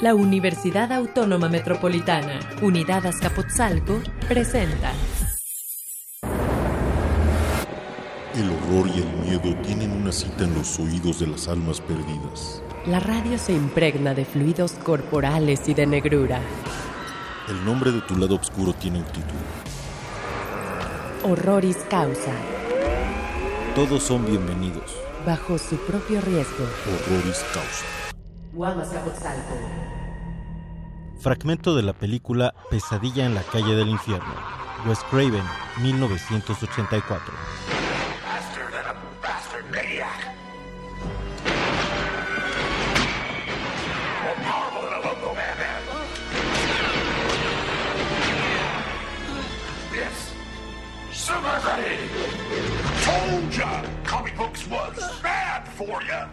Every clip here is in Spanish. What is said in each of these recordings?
La Universidad Autónoma Metropolitana, Unidad Azcapotzalco, presenta. El horror y el miedo tienen una cita en los oídos de las almas perdidas. La radio se impregna de fluidos corporales y de negrura. El nombre de tu lado oscuro tiene un título. Horroris causa. Todos son bienvenidos. Bajo su propio riesgo. Horroris causa. UAM Azcapotzalco. Fragmento de la película Pesadilla en la calle del infierno. Wes Craven, 1984. Told ya, comic books was bad for ya.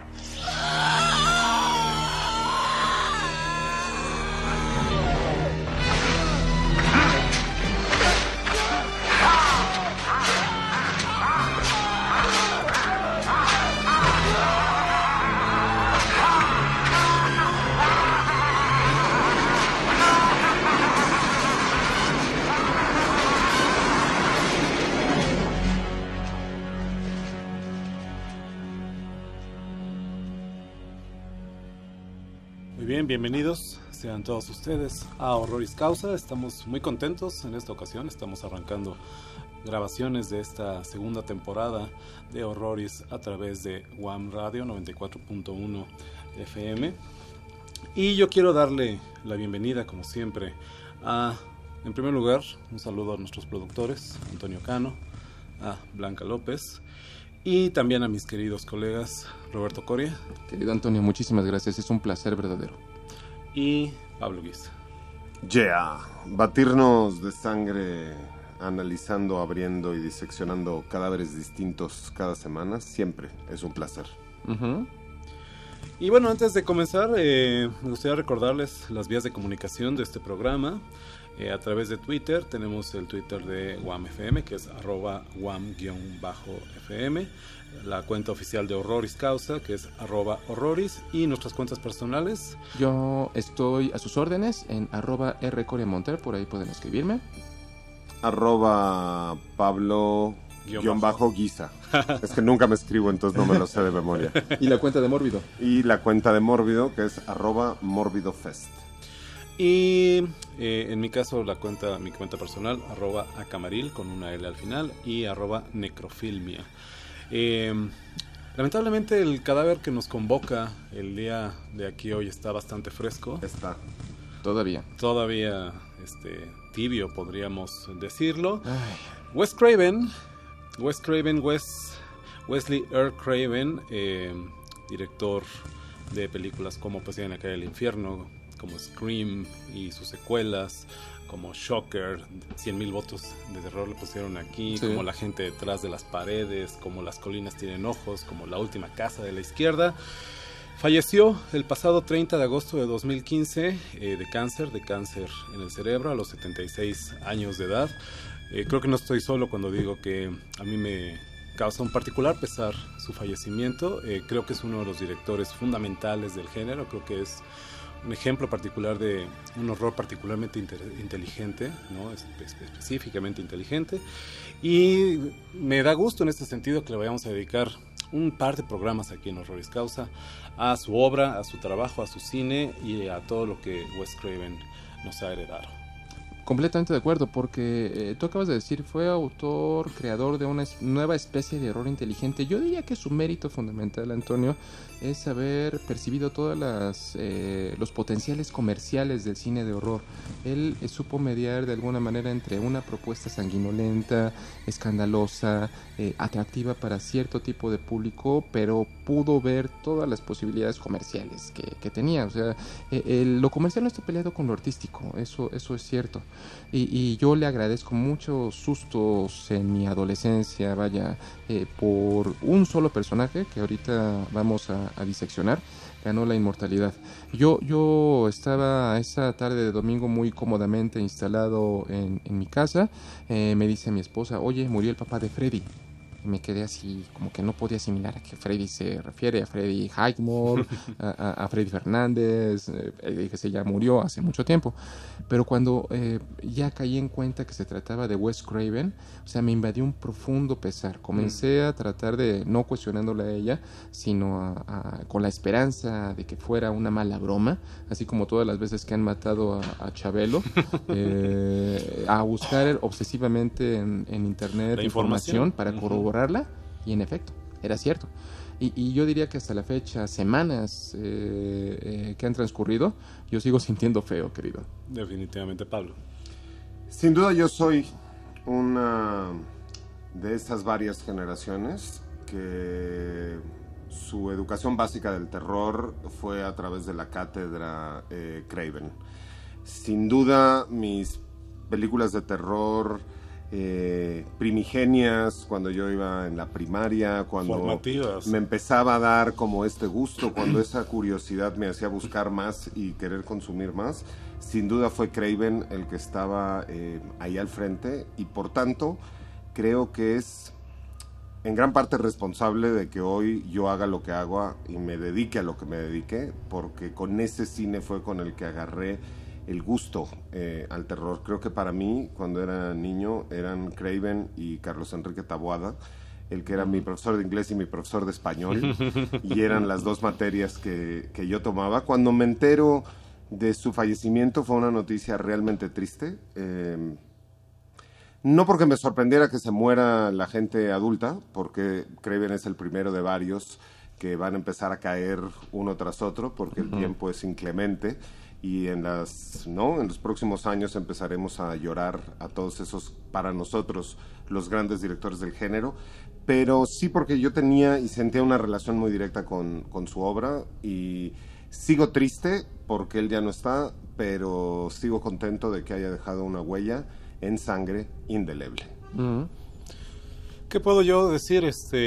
Muy bien, bienvenidos sean todos ustedes a Horroris Causa. Estamos muy contentos en esta ocasión, estamos arrancando grabaciones de esta segunda temporada de Horroris a través de UAM Radio 94.1 FM. Y yo quiero darle la bienvenida, como siempre, en primer lugar, un saludo a nuestros productores, Antonio Cano, a Blanca López, y también a mis queridos colegas Roberto Coria. Querido Antonio, muchísimas gracias, es un placer verdadero. Y Pablo Guiza. Batirnos de sangre, analizando, abriendo y diseccionando cadáveres distintos cada semana, siempre es un placer. Uh-huh. Y bueno, antes de comenzar, me gustaría recordarles las vías de comunicación de este programa. A través de Twitter, tenemos el Twitter de WAM-FM, que es @WAM_FM, la cuenta oficial de Horroris Causa, que es @Horroris, y nuestras cuentas personales. Yo estoy a sus órdenes en @RCoreamonter, por ahí pueden escribirme. @Pablo_Guiza. Es que nunca me escribo, entonces no me lo sé de memoria. Y la cuenta de Mórbido. Y la cuenta de Mórbido, que es @MórbidoFest. Y en mi caso, mi cuenta personal, @Acamaril, con una L al final, y @Necrofilmia. Lamentablemente el cadáver que nos convoca el día de aquí hoy está bastante fresco. Está. Todavía tibio, podríamos decirlo. Ay. Wesley Earl Craven, director de películas como Pesadilla en la calle del infierno, como Scream y sus secuelas, como Shocker, 100,000 votos de terror le pusieron aquí, sí. Como La gente detrás de las paredes, como Las colinas tienen ojos, como La última casa de la izquierda. Falleció el pasado 30 de agosto de 2015 de cáncer en el cerebro a los 76 años de edad. Creo que no estoy solo cuando digo que a mí me causa un particular pesar su fallecimiento. Creo que es uno de los directores fundamentales del género, creo que es un ejemplo particular de un horror particularmente inteligente, ¿no? Específicamente inteligente, y me da gusto en este sentido que le vayamos a dedicar un par de programas aquí en Horroris Causa a su obra, a su trabajo, a su cine y a todo lo que Wes Craven nos ha heredado. Completamente de acuerdo, porque tú acabas de decir, fue autor, creador de una nueva especie de horror inteligente. Yo diría que su mérito fundamental, Antonio, es haber percibido todos los potenciales comerciales del cine de horror. Él supo mediar de alguna manera entre una propuesta sanguinolenta, escandalosa, atractiva para cierto tipo de público, pero pudo ver todas las posibilidades comerciales que tenía. O sea, lo comercial no está peleado con lo artístico, eso es cierto. Y yo le agradezco muchos sustos en mi adolescencia, por un solo personaje que ahorita vamos a diseccionar. Ganó la inmortalidad. Yo estaba esa tarde de domingo muy cómodamente instalado en mi casa. Me dice mi esposa, oye, murió el papá de Freddy. me quedé así, como que no podía asimilar a que Freddy se refiere a Freddy Highmore, a Freddy Fernández, que se ya murió hace mucho tiempo. Pero cuando ya caí en cuenta que se trataba de Wes Craven, o sea, me invadió un profundo pesar. Comencé a tratar de, no cuestionándola a ella, sino con la esperanza de que fuera una mala broma, así como todas las veces que han matado a Chabelo, a buscar obsesivamente en internet la información para corroborarla, y en efecto, era cierto. Y yo diría que hasta la fecha, semanas que han transcurrido, yo sigo sintiendo feo, querido. Definitivamente, Pablo. Sin duda yo soy una de esas varias generaciones que su educación básica del terror fue a través de la cátedra Craven. Sin duda mis películas de terror primigenias, cuando yo iba en la primaria, cuando formativas, me empezaba a dar como este gusto, cuando esa curiosidad me hacía buscar más y querer consumir más, sin duda fue Craven el que estaba ahí al frente, y por tanto creo que es en gran parte responsable de que hoy yo haga lo que hago y me dedique a lo que me dedique, porque con ese cine fue con el que agarré el gusto al terror. Creo que para mí, cuando era niño, eran Craven y Carlos Enrique Taboada, el que era mi profesor de inglés y mi profesor de español, y eran las dos materias que yo tomaba. Cuando me entero de su fallecimiento fue una noticia realmente triste, no porque me sorprendiera que se muera la gente adulta, porque Craven es el primero de varios que van a empezar a caer uno tras otro, porque el tiempo es inclemente, y en los próximos años empezaremos a llorar a todos esos, para nosotros, los grandes directores del género, pero sí porque yo tenía y sentía una relación muy directa con su obra, y sigo triste porque él ya no está, pero sigo contento de que haya dejado una huella en sangre indeleble. ¿Qué puedo yo decir?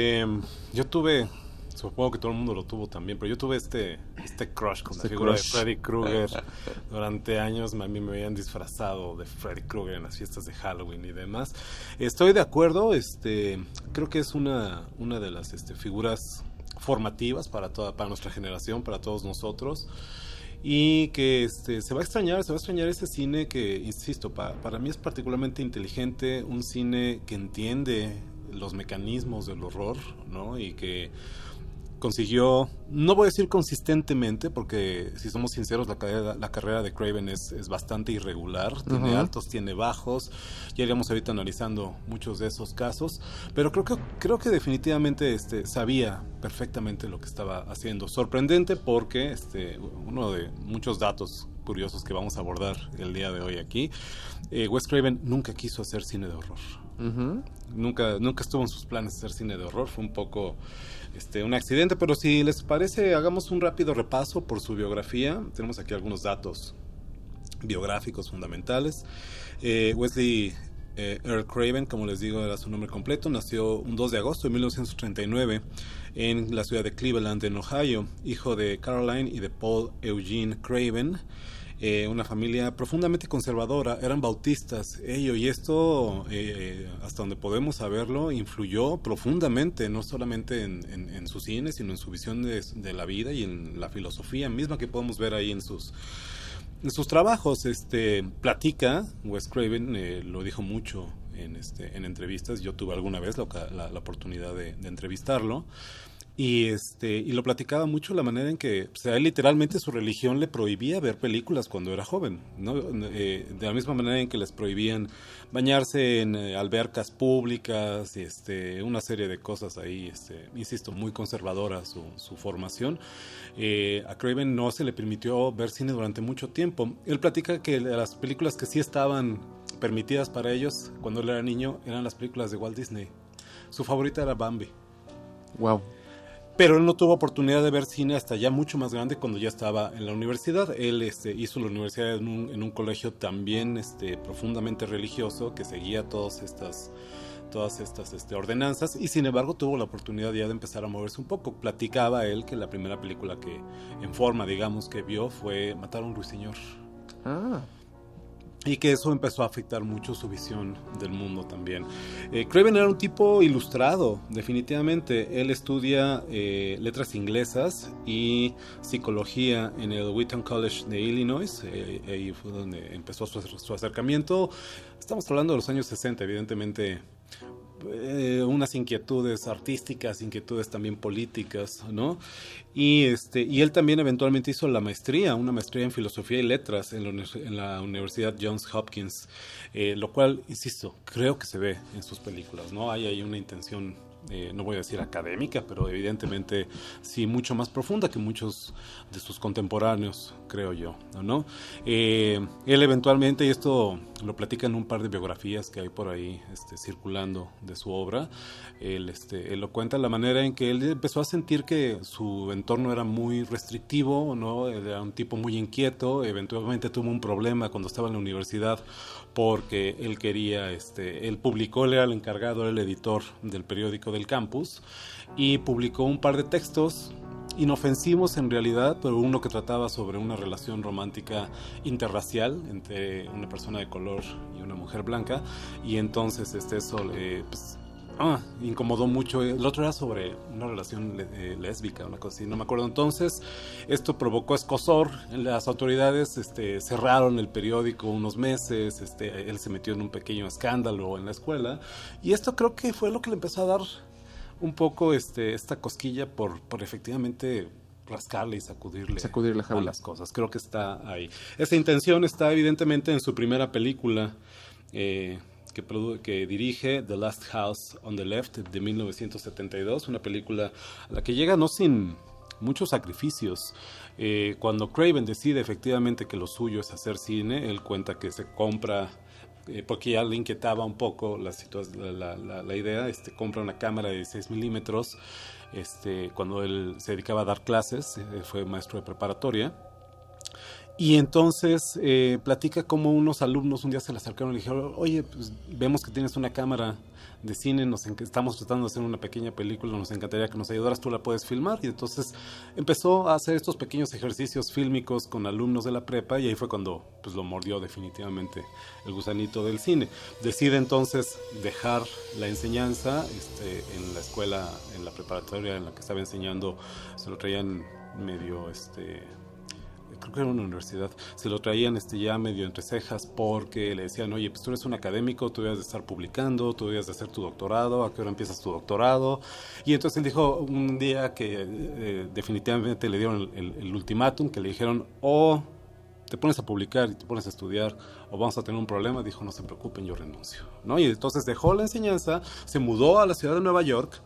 Yo tuve, supongo que todo el mundo lo tuvo también, pero yo tuve este crush con la figura de Freddy Krueger. Durante años a mí me habían disfrazado de Freddy Krueger en las fiestas de Halloween y demás. Estoy de acuerdo, creo que es una de las figuras formativas para nuestra generación, para todos nosotros. Y que se va a extrañar ese cine que, insisto, para mí es particularmente inteligente, un cine que entiende los mecanismos del horror, ¿no? Y que consiguió, no voy a decir consistentemente, porque si somos sinceros, la carrera de Craven es bastante irregular, tiene altos, tiene bajos, ya iremos ahorita analizando muchos de esos casos, pero creo que definitivamente sabía perfectamente lo que estaba haciendo. Sorprendente porque uno de muchos datos curiosos que vamos a abordar el día de hoy aquí, Wes Craven nunca quiso hacer cine de horror. Nunca estuvo en sus planes hacer cine de horror, fue un poco un accidente, pero si les parece, hagamos un rápido repaso por su biografía. Tenemos aquí algunos datos biográficos fundamentales. Wesley Earl Craven, como les digo, era su nombre completo. Nació un 2 de agosto de 1939 en la ciudad de Cleveland, en Ohio, hijo de Caroline y de Paul Eugene Craven. Una familia profundamente conservadora, eran bautistas, y esto, hasta donde podemos saberlo, influyó profundamente, no solamente en su cine, sino en su visión de la vida y en la filosofía misma que podemos ver ahí en sus trabajos. Platica, Wes Craven lo dijo mucho en entrevistas, yo tuve alguna vez la oportunidad de entrevistarlo. Y lo platicaba mucho la manera en que, o sea, él literalmente su religión le prohibía ver películas cuando era joven, ¿no? De la misma manera en que les prohibían bañarse en albercas públicas, una serie de cosas ahí, insisto, muy conservadora su formación. A Craven no se le permitió ver cine durante mucho tiempo. Él platica que las películas que sí estaban permitidas para ellos cuando él era niño eran las películas de Walt Disney. Su favorita era Bambi. Wow. Pero él no tuvo oportunidad de ver cine hasta ya mucho más grande, cuando ya estaba en la universidad. Él hizo la universidad en un colegio también profundamente religioso, que seguía todas estas ordenanzas, y sin embargo tuvo la oportunidad ya de empezar a moverse un poco. Platicaba él que la primera película que en forma, digamos, que vio fue Matar a un ruiseñor. y que eso empezó a afectar mucho su visión del mundo también. Craven era un tipo ilustrado, definitivamente. Él estudia letras inglesas y psicología en el Wheaton College de Illinois. Ahí fue donde empezó su acercamiento. Estamos hablando de los años 60, evidentemente. Unas inquietudes artísticas, inquietudes también políticas, ¿no? Y él también eventualmente hizo una maestría en filosofía y letras en la Universidad Johns Hopkins, lo cual, insisto, creo que se ve en sus películas, ¿no? Hay una intención, no voy a decir académica, pero evidentemente sí mucho más profunda que muchos de sus contemporáneos, creo yo, ¿no? Él eventualmente, y esto lo platica en un par de biografías que hay por ahí circulando de su obra, él lo cuenta la manera en que él empezó a sentir que su entorno era muy restrictivo, ¿no? Era un tipo muy inquieto. Eventualmente tuvo un problema cuando estaba en la universidad porque él quería, él publicó, él era el encargado, era el editor del periódico del campus, y publicó un par de textos inofensivos en realidad, pero uno que trataba sobre una relación romántica interracial entre una persona de color y una mujer blanca, y entonces eso incomodó mucho. El otro era sobre una relación lésbica, una cosa así, no me acuerdo. Entonces esto provocó escozor. Las autoridades cerraron el periódico unos meses. Él se metió en un pequeño escándalo en la escuela, y esto creo que fue lo que le empezó a dar un poco esta cosquilla por efectivamente rascarle y sacudirle a las cosas. Creo que está ahí. Esa intención está evidentemente en su primera película que dirige, The Last House on the Left, de 1972, una película a la que llega no sin muchos sacrificios. Cuando Craven decide efectivamente que lo suyo es hacer cine, él cuenta que se compra, porque ya le inquietaba un poco la idea, compra una cámara de 16 milímetros, cuando él se dedicaba a dar clases, fue maestro de preparatoria. Y entonces platica cómo unos alumnos un día se le acercaron y le dijeron: oye, pues vemos que tienes una cámara de cine, estamos tratando de hacer una pequeña película, nos encantaría que nos ayudaras, tú la puedes filmar. Y entonces empezó a hacer estos pequeños ejercicios fílmicos con alumnos de la prepa, y ahí fue cuando pues lo mordió definitivamente el gusanito del cine. Decide entonces dejar la enseñanza en la escuela, en la preparatoria en la que estaba enseñando. Se lo traían medio creo que era una universidad, se lo traían ya medio entre cejas, porque le decían: oye, pues tú eres un académico, tú debes de estar publicando, tú debes de hacer tu doctorado, ¿a qué hora empiezas tu doctorado? Y entonces él dijo un día que definitivamente le dieron el ultimátum, que le dijeron: o te pones a publicar y te pones a estudiar, o vamos a tener un problema. Dijo: no se preocupen, yo renuncio, ¿no? Y entonces dejó la enseñanza, se mudó a la ciudad de Nueva York,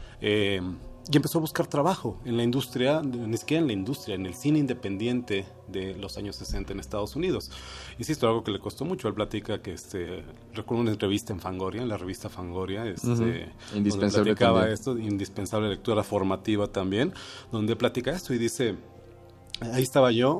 y empezó a buscar trabajo en la industria, ni siquiera en la industria, en el cine independiente de los años 60 en Estados Unidos. Insisto, algo que le costó mucho. Él platica que, recuerdo una entrevista en Fangoria, en la revista Fangoria, indispensable platicaba también. esto, indispensable lectura formativa también, donde platica esto y dice: ahí estaba yo,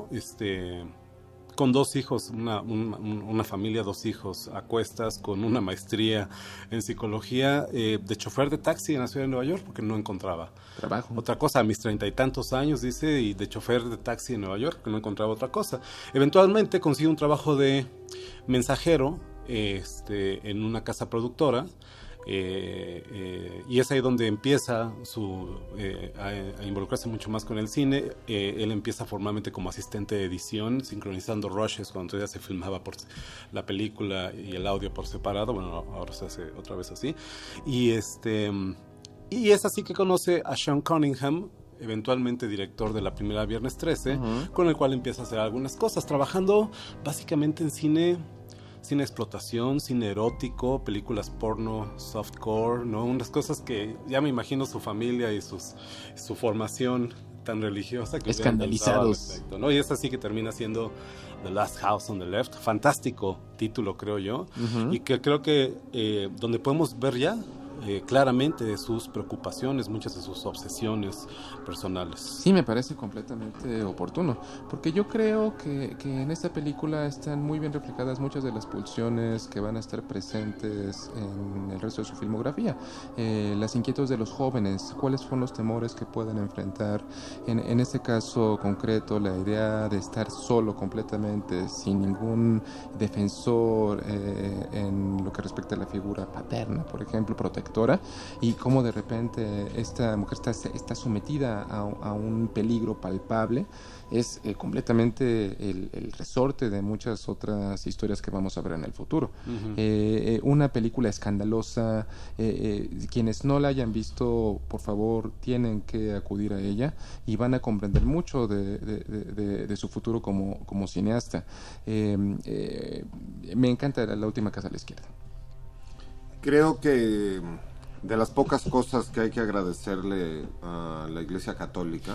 con 2 hijos, una familia, 2 hijos, a cuestas, con una maestría en psicología, de chofer de taxi en la ciudad de Nueva York, porque no encontraba trabajo. Otra cosa, a mis 30 y tantos años, dice, y de chofer de taxi en Nueva York, que no encontraba otra cosa. Eventualmente consigue un trabajo de mensajero en una casa productora, y es ahí donde empieza a involucrarse mucho más con el cine. Él empieza formalmente como asistente de edición, sincronizando rushes cuando todavía se filmaba por la película y el audio por separado. Bueno, ahora se hace otra vez así. Y es así que conoce a Sean Cunningham, eventualmente director de la primera Viernes 13, con el cual empieza a hacer algunas cosas, trabajando básicamente en cine explotación, cine erótico, películas porno, softcore, ¿no? Unas cosas que ya me imagino su familia y su formación tan religiosa que escandalizados, respecto, ¿no? Y es así que termina siendo The Last House on the Left, fantástico título, creo yo, y que creo que donde podemos ver ya claramente de sus preocupaciones, muchas de sus obsesiones personales. Sí, me parece completamente oportuno, porque yo creo que en esta película están muy bien reflejadas muchas de las pulsiones que van a estar presentes en el resto de su filmografía. Las inquietudes de los jóvenes, cuáles son los temores que pueden enfrentar. En este caso concreto, la idea de estar solo completamente, sin ningún defensor en lo que respecta a la figura paterna, por ejemplo, protectora, y cómo de repente esta mujer está sometida a un peligro palpable, es completamente el resorte de muchas otras historias que vamos a ver en el futuro. Una película escandalosa, quienes no la hayan visto, por favor, tienen que acudir a ella y van a comprender mucho de su futuro como cineasta. Me encanta La última casa a la izquierda. Creo que de las pocas cosas que hay que agradecerle a la Iglesia Católica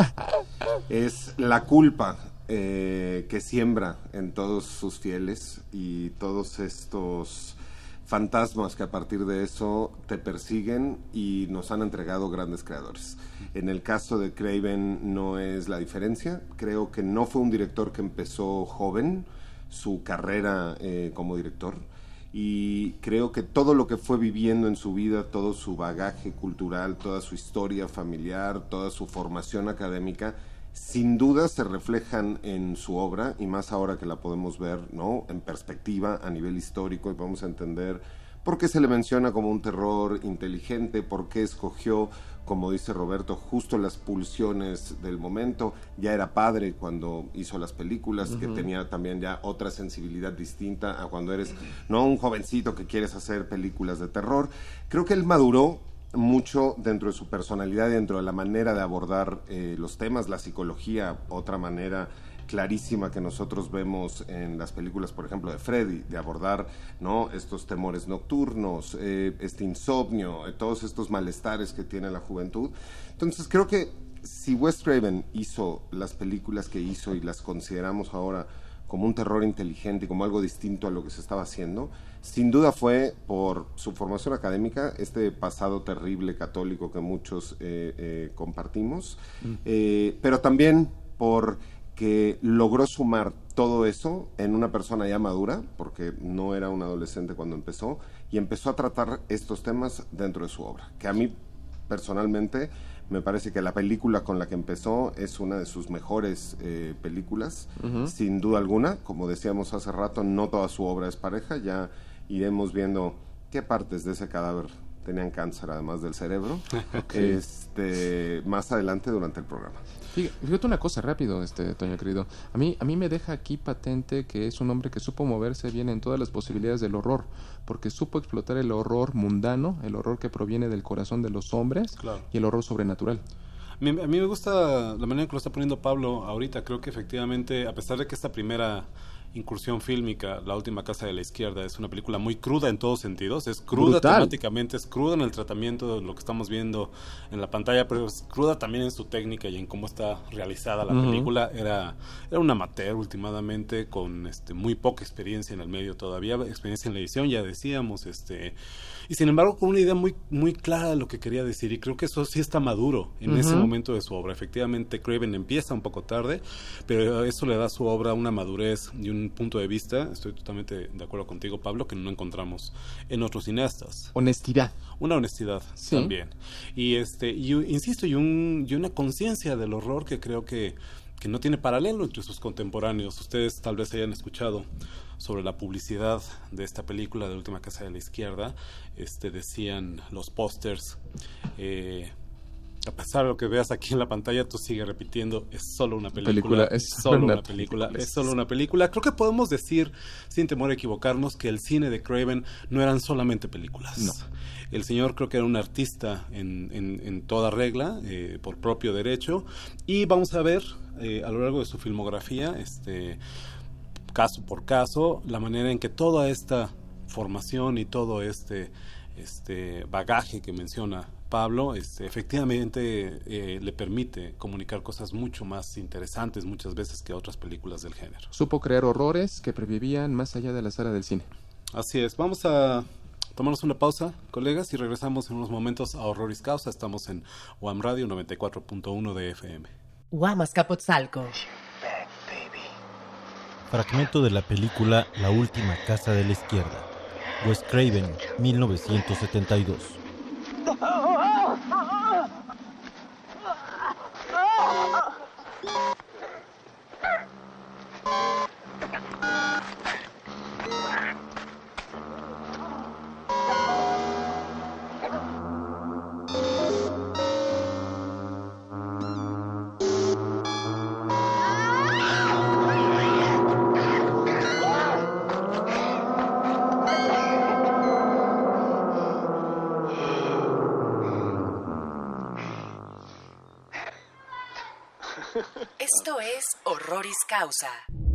es la culpa que siembra en todos sus fieles y todos estos fantasmas que a partir de eso te persiguen y nos han entregado grandes creadores. En el caso de Craven no es la diferencia. Creo que no fue un director que empezó joven su carrera como director, y creo que todo lo que fue viviendo en su vida, todo su bagaje cultural, toda su historia familiar, toda su formación académica, sin duda se reflejan en su obra, y más ahora que la podemos ver, ¿no?, en perspectiva a nivel histórico, y vamos a entender por qué se le menciona como un terror inteligente, por qué escogió, como dice Roberto, justo las pulsiones del momento. Ya era padre cuando hizo las películas, que tenía también ya otra sensibilidad distinta a cuando eres, no, un jovencito que quieres hacer películas de terror. Creo que él maduró mucho dentro de su personalidad, dentro de la manera de abordar los temas, la psicología, otra manera clarísima que nosotros vemos en las películas, por ejemplo, de Freddy, de abordar, ¿no?, estos temores nocturnos, este insomnio, todos estos malestares que tiene la juventud. Entonces creo que si Wes Craven hizo las películas que hizo y las consideramos ahora como un terror inteligente y como algo distinto a lo que se estaba haciendo, sin duda fue por su formación académica, este pasado terrible católico que muchos compartimos, pero también por que logró sumar todo eso en una persona ya madura, porque no era un adolescente cuando empezó, y empezó a tratar estos temas dentro de su obra, que a mí personalmente me parece que la película con la que empezó es una de sus mejores películas, sin duda alguna. Como decíamos hace rato, no toda su obra es pareja, ya iremos viendo qué partes de ese cadáver tenían cáncer además del cerebro, más adelante durante el programa. Fíjate una cosa rápido, Toño querido. A mí me deja aquí patente que es un hombre que supo moverse bien en todas las posibilidades del horror, porque supo explotar el horror mundano, el horror que proviene del corazón de los hombres, claro, y el horror sobrenatural. A mí me gusta la manera en que lo está poniendo Pablo ahorita. Creo que efectivamente, a pesar de que esta primera incursión fílmica, La última casa de la izquierda, es una película muy cruda en todos sentidos, es cruda temáticamente, es cruda en el tratamiento de lo que estamos viendo en la pantalla, pero es cruda también en su técnica y en cómo está realizada la película. Era un amateur últimamente, con muy poca experiencia en el medio todavía, experiencia en la edición, ya decíamos, y sin embargo con una idea muy, muy clara de lo que quería decir, y creo que eso sí está maduro en ese momento de su obra. Efectivamente Craven empieza un poco tarde, pero eso le da a su obra una madurez y un punto de vista, estoy totalmente de acuerdo contigo, Pablo, que no encontramos en otros cineastas. Honestidad. Una honestidad, sí, también. Y insisto, y una conciencia del horror que creo que no tiene paralelo entre sus contemporáneos. Ustedes tal vez hayan escuchado sobre la publicidad de esta película, de La última casa de la izquierda. Decían los pósters, a pesar de lo que veas aquí en la pantalla, tú sigues repitiendo, es solo una película, es solo una película, es solo una película. Creo que podemos decir, sin temor a equivocarnos, que el cine de Craven no eran solamente películas. No. El señor creo que era un artista en toda regla, por propio derecho, y vamos a ver a lo largo de su filmografía, caso por caso, la manera en que toda esta formación y todo este bagaje que menciona Pablo, efectivamente le permite comunicar cosas mucho más interesantes muchas veces que otras películas del género. Supo crear horrores que previvían más allá de la sala del cine. Así es. Vamos a Tomamos una pausa, colegas, y regresamos en unos momentos a Horroris Causa. Estamos en UAM Radio 94.1 de FM. UAM Azcapotzalco. Fragmento de la película La última casa de la izquierda. Wes Craven, 1972. Esto es Horroris Causa.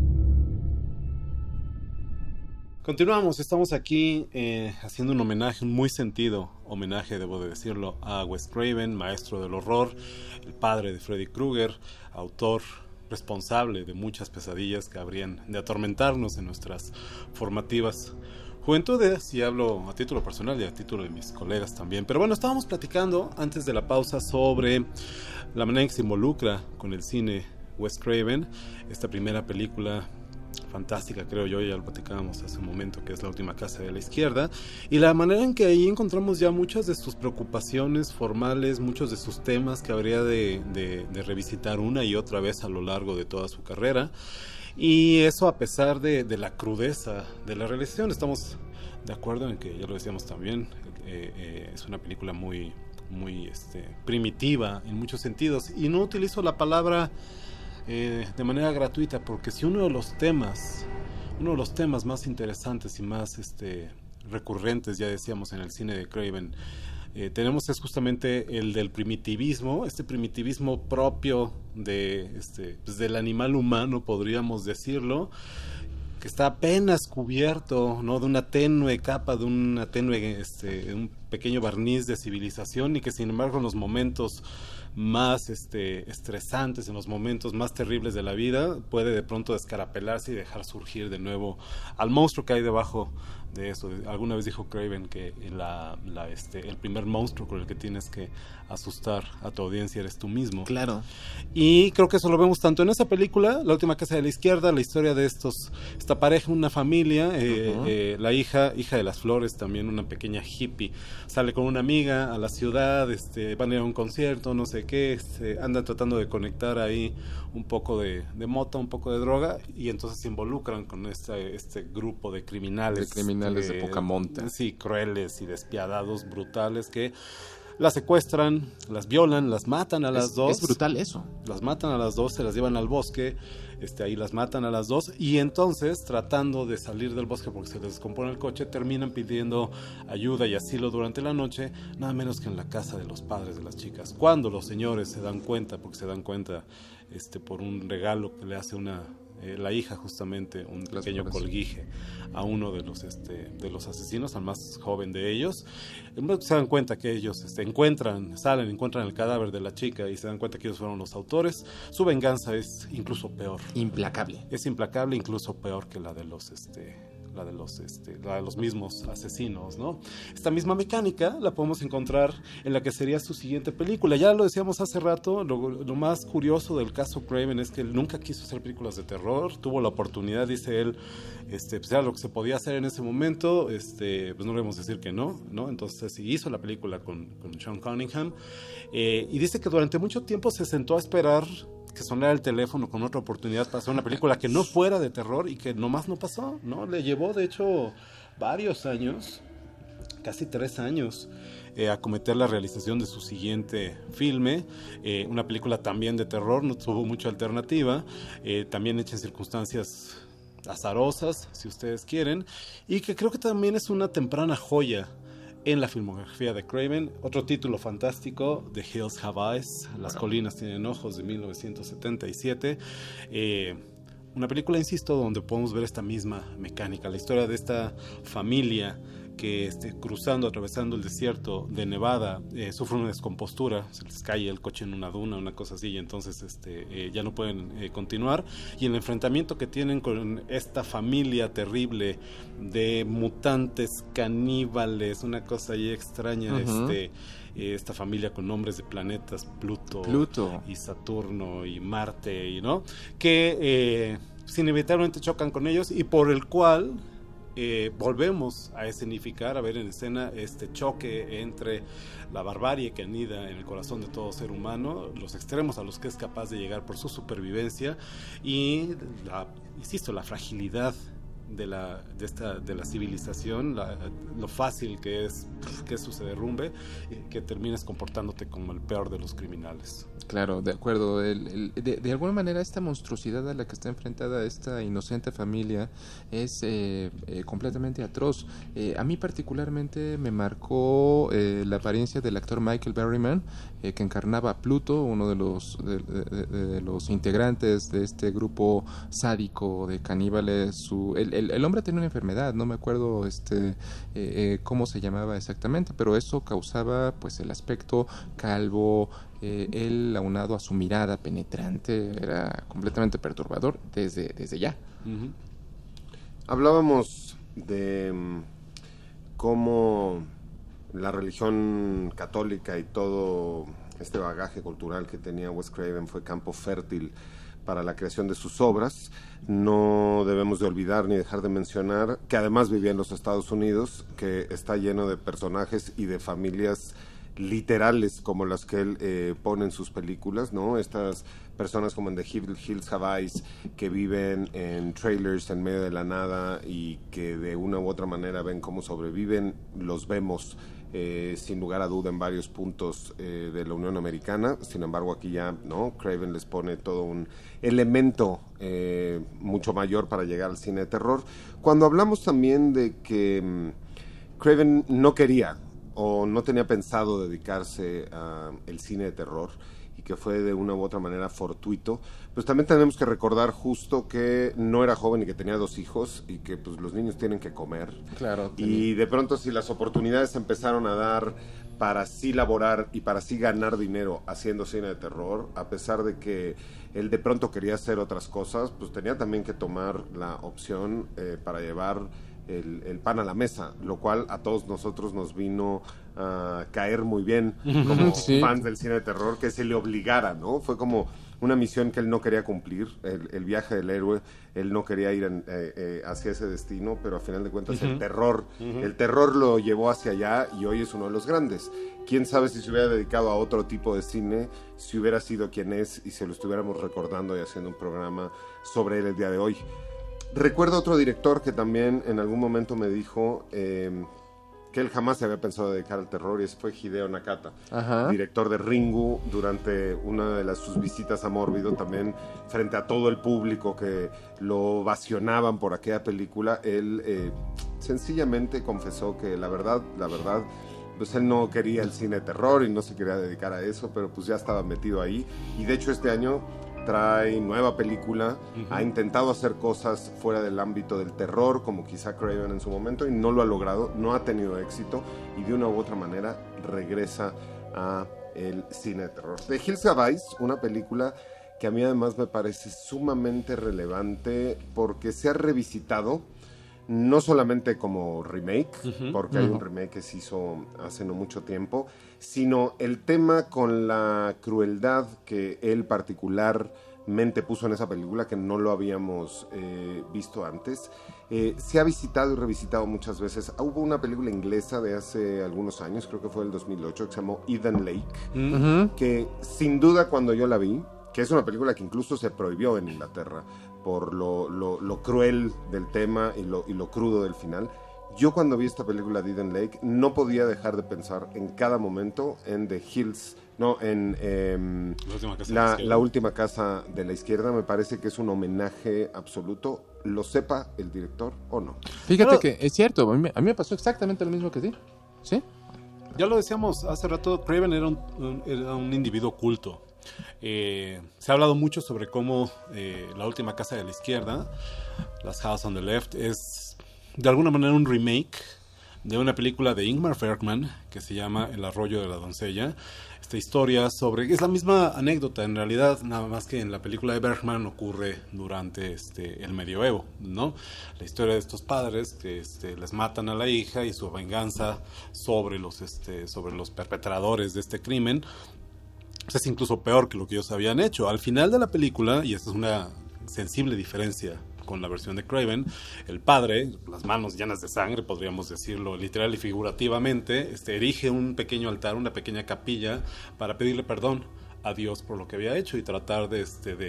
Continuamos, estamos aquí haciendo un homenaje, un muy sentido homenaje, debo de decirlo, a Wes Craven, maestro del horror, el padre de Freddy Krueger, autor responsable de muchas pesadillas que habrían de atormentarnos en nuestras formativas juventudes, y hablo a título personal y a título de mis colegas también. Pero bueno, estábamos platicando antes de la pausa sobre la manera en que se involucra con el cine Wes Craven, esta primera película fantástica, creo yo, ya lo platicábamos hace un momento, que es La última casa de la izquierda, y la manera en que ahí encontramos ya muchas de sus preocupaciones formales, muchos de sus temas que habría de revisitar una y otra vez a lo largo de toda su carrera. Y eso a pesar de la crudeza de la realización. Estamos de acuerdo en que, ya lo decíamos también, es una película muy primitiva en muchos sentidos, y no utilizo la palabra de manera gratuita, porque si uno de los temas más interesantes y más recurrentes, ya decíamos, en el cine de Craven, tenemos, es justamente el del primitivismo, este primitivismo propio del animal humano, podríamos decirlo, que está apenas cubierto, ¿no?, de una tenue capa, de una tenue, un pequeño barniz de civilización, y que sin embargo en los momentos más estresantes, en los momentos más terribles de la vida, puede de pronto descarapelarse y dejar surgir de nuevo al monstruo que hay debajo de eso. Alguna vez dijo Craven que el primer monstruo con el que tienes que asustar a tu audiencia eres tú mismo. Claro. Y creo que eso lo vemos tanto en esa película, La última casa de la izquierda, la historia de esta pareja, una familia, la hija de las flores, también una pequeña hippie, sale con una amiga a la ciudad, van a ir a un concierto, no sé qué, andan tratando de conectar ahí un poco de mota, un poco de droga, y entonces se involucran con este grupo de criminales. De poca monta. Sí, crueles y despiadados, brutales, que las secuestran, las violan, las matan a las dos. Es brutal eso. Las matan a las dos, se las llevan al bosque, ahí las matan a las dos, y entonces, tratando de salir del bosque porque se les descompone el coche, terminan pidiendo ayuda y asilo durante la noche, nada menos que en la casa de los padres de las chicas. Cuando los señores se dan cuenta, porque se dan cuenta por un regalo que le hace la hija, justamente, un pequeño colguije a uno de los asesinos, al más joven de ellos, se dan cuenta que ellos encuentran el cadáver de la chica, y se dan cuenta que ellos fueron los autores. Su venganza es incluso peor. Implacable. Es implacable, incluso peor que la de los mismos asesinos, ¿no? Esta misma mecánica la podemos encontrar en la que sería su siguiente película. Ya lo decíamos hace rato, lo más curioso del caso Craven es que él nunca quiso hacer películas de terror. Tuvo la oportunidad, dice él, pues era lo que se podía hacer en ese momento, pues no le vamos a decir que no, entonces sí hizo la película con Sean Cunningham, y dice que durante mucho tiempo se sentó a esperar que sonara el teléfono con otra oportunidad para hacer una película que no fuera de terror, y que nomás no pasó, ¿no? Le llevó, de hecho, varios años, casi 3 años, acometer la realización de su siguiente filme, una película también de terror, no tuvo mucha alternativa, también hecha en circunstancias azarosas, si ustedes quieren, y que creo que también es una temprana joya en la filmografía de Craven. Otro título fantástico, The Hills Have Eyes, Las colinas tienen ojos, de 1977. Una película, insisto, donde podemos ver esta misma mecánica, la historia de esta familia que cruzando, atravesando el desierto de Nevada, sufren una descompostura, se les cae el coche en una duna, una cosa así, y entonces ya no pueden continuar, y el enfrentamiento que tienen con esta familia terrible de mutantes, caníbales, una cosa ahí extraña, esta familia con nombres de planetas, Pluto y Saturno y Marte, ¿no? Que inevitablemente chocan con ellos, y por el cual volvemos a escenificar, a ver en escena este choque entre la barbarie que anida en el corazón de todo ser humano, los extremos a los que es capaz de llegar por su supervivencia, y la fragilidad de la civilización, lo fácil que es eso se derrumbe, que termines comportándote como el peor de los criminales. Claro, de acuerdo. De alguna manera esta monstruosidad a la que está enfrentada esta inocente familia es completamente atroz. A mí particularmente me marcó la apariencia del actor Michael Berryman, que encarnaba a Pluto, uno de los integrantes de este grupo sádico de caníbales. El hombre tenía una enfermedad, no me acuerdo cómo se llamaba exactamente, pero eso causaba pues el aspecto calvo. Él, aunado a su mirada penetrante, era completamente perturbador desde ya. Uh-huh. Hablábamos de cómo la religión católica y todo este bagaje cultural que tenía Wes Craven fue campo fértil para la creación de sus obras. No debemos de olvidar ni dejar de mencionar que además vivía en los Estados Unidos, que está lleno de personajes y de familias literales como las que él pone en sus películas, ¿no? Estas personas como en The Hills Have Eyes, que viven en trailers en medio de la nada y que de una u otra manera ven cómo sobreviven, los vemos sin lugar a duda en varios puntos de la Unión Americana. Sin embargo, aquí ya, ¿no? Craven les pone todo un elemento mucho mayor para llegar al cine de terror. Cuando hablamos también de que Craven no quería o no tenía pensado dedicarse al cine de terror y que fue de una u otra manera fortuito, pues también tenemos que recordar justo que no era joven y que tenía 2 hijos y que pues los niños tienen que comer. Claro. Y de pronto si las oportunidades empezaron a dar para sí laborar y para sí ganar dinero haciendo cine de terror, a pesar de que él de pronto quería hacer otras cosas, pues tenía también que tomar la opción para llevar el pan a la mesa, lo cual a todos nosotros nos vino a caer muy bien como fans del cine de terror, que se le obligara, ¿no? Fue como una misión que él no quería cumplir, el viaje del héroe. Él no quería ir hacia ese destino, pero a final de cuentas el terror lo llevó hacia allá y hoy es uno de los grandes. Quién sabe si se hubiera dedicado a otro tipo de cine, si hubiera sido quien es y se lo estuviéramos recordando y haciendo un programa sobre él el día de hoy. Recuerdo otro director que también en algún momento me dijo que él jamás se había pensado dedicar al terror, y ese fue Hideo Nakata, director de Ringu, durante una de sus visitas a Mórbido, también frente a todo el público que lo ovacionaban por aquella película. Él sencillamente confesó que la verdad, pues él no quería el cine de terror y no se quería dedicar a eso, pero pues ya estaba metido ahí, y de hecho este año trae nueva película. Ha intentado hacer cosas fuera del ámbito del terror, como quizá Craven en su momento, y no lo ha logrado, no ha tenido éxito, y de una u otra manera regresa a el cine de terror. The Hills Have Eyes, una película que a mí además me parece sumamente relevante porque se ha revisitado, no solamente como remake, porque hay un remake que se hizo hace no mucho tiempo, sino el tema con la crueldad que él particularmente puso en esa película, que no lo habíamos visto antes. Se ha visitado y revisitado muchas veces. Hubo una película inglesa de hace algunos años, creo que fue el 2008, que se llamó Eden Lake, que sin duda cuando yo la vi, que es una película que incluso se prohibió en Inglaterra por lo cruel del tema y lo crudo del final. Yo cuando vi esta película de Eden Lake no podía dejar de pensar en cada momento en The Hills, en la última casa de la izquierda. Me parece que es un homenaje absoluto, lo sepa el director o no. Fíjate que es cierto, a mí me pasó exactamente lo mismo que ti. ¿Sí? Ya lo decíamos hace rato, Craven era un individuo culto. Se ha hablado mucho sobre cómo La última casa de la izquierda, Last House on the Left, es de alguna manera un remake de una película de Ingmar Bergman que se llama El arroyo de la doncella. Esta historia es la misma anécdota en realidad, nada más que en la película de Bergman ocurre durante el medioevo, ¿no? La historia de estos padres que les matan a la hija y su venganza sobre los perpetradores de este crimen es incluso peor que lo que ellos habían hecho. Al final de la película, y esta es una sensible diferencia con la versión de Craven, el padre, las manos llenas de sangre, podríamos decirlo literal y figurativamente, erige un pequeño altar, una pequeña capilla para pedirle perdón a Dios por lo que había hecho y tratar de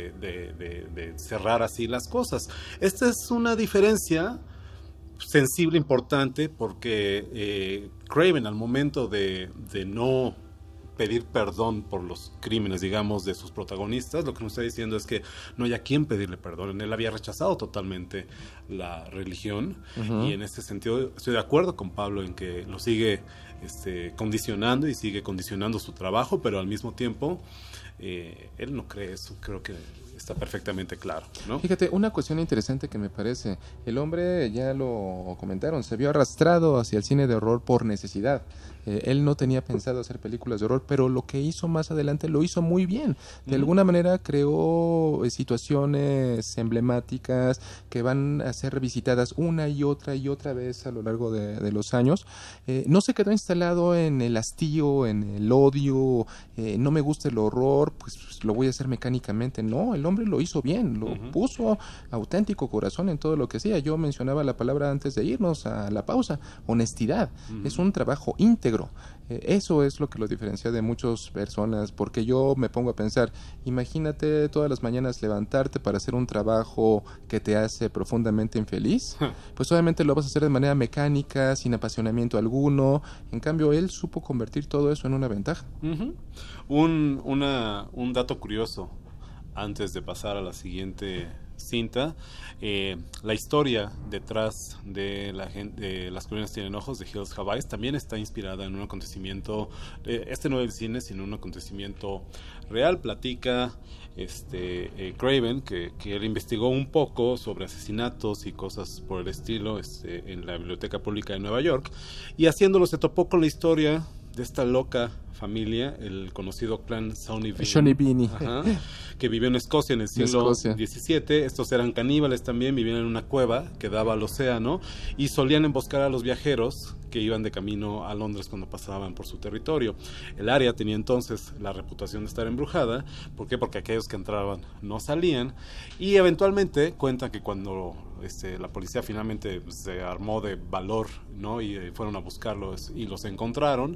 cerrar así las cosas. Esta es una diferencia sensible, importante, porque Craven, al momento de no pedir perdón por los crímenes, digamos, de sus protagonistas, lo que nos está diciendo es que no hay a quien pedirle perdón. Él había rechazado totalmente la religión, y en ese sentido estoy de acuerdo con Pablo en que lo sigue condicionando y sigue condicionando su trabajo, pero al mismo tiempo él no cree eso. Creo que está perfectamente claro, ¿no? Fíjate, una cuestión interesante que me parece, el hombre, ya lo comentaron, se vio arrastrado hacia el cine de horror por necesidad. Él no tenía pensado hacer películas de horror, pero lo que hizo más adelante lo hizo muy bien. De alguna manera creó situaciones emblemáticas que van a ser revisitadas una y otra vez a lo largo de los años. No se quedó instalado en el hastío, en el odio, no me gusta el horror, pues lo voy a hacer mecánicamente. No, el hombre lo hizo bien, lo puso auténtico corazón en todo lo que hacía. Yo mencionaba la palabra antes de irnos a la pausa, honestidad. Es un trabajo íntegro. Eso es lo que lo diferencia de muchas personas, porque yo me pongo a pensar, imagínate todas las mañanas levantarte para hacer un trabajo que te hace profundamente infeliz, pues obviamente lo vas a hacer de manera mecánica, sin apasionamiento alguno. En cambio, él supo convertir todo eso en una ventaja. Un dato curioso antes de pasar a la siguiente cinta, la historia detrás de Las colinas tienen ojos, de Hills Have Eyes, también está inspirada en un acontecimiento, no del cine, sino un acontecimiento real. Platica Craven que él investigó un poco sobre asesinatos y cosas por el estilo en la Biblioteca Pública de Nueva York, y haciéndolo se topó con la historia de esta loca familia, el conocido clan Shawnee Beanie, que vivió en Escocia en el siglo XVII. Estos eran caníbales también, vivían en una cueva que daba al océano y solían emboscar a los viajeros que iban de camino a Londres cuando pasaban por su territorio. El área tenía entonces la reputación de estar embrujada. ¿Por qué? Porque aquellos que entraban no salían, y eventualmente cuentan que cuando la policía finalmente se armó de valor, ¿no? Y fueron a buscarlos y los encontraron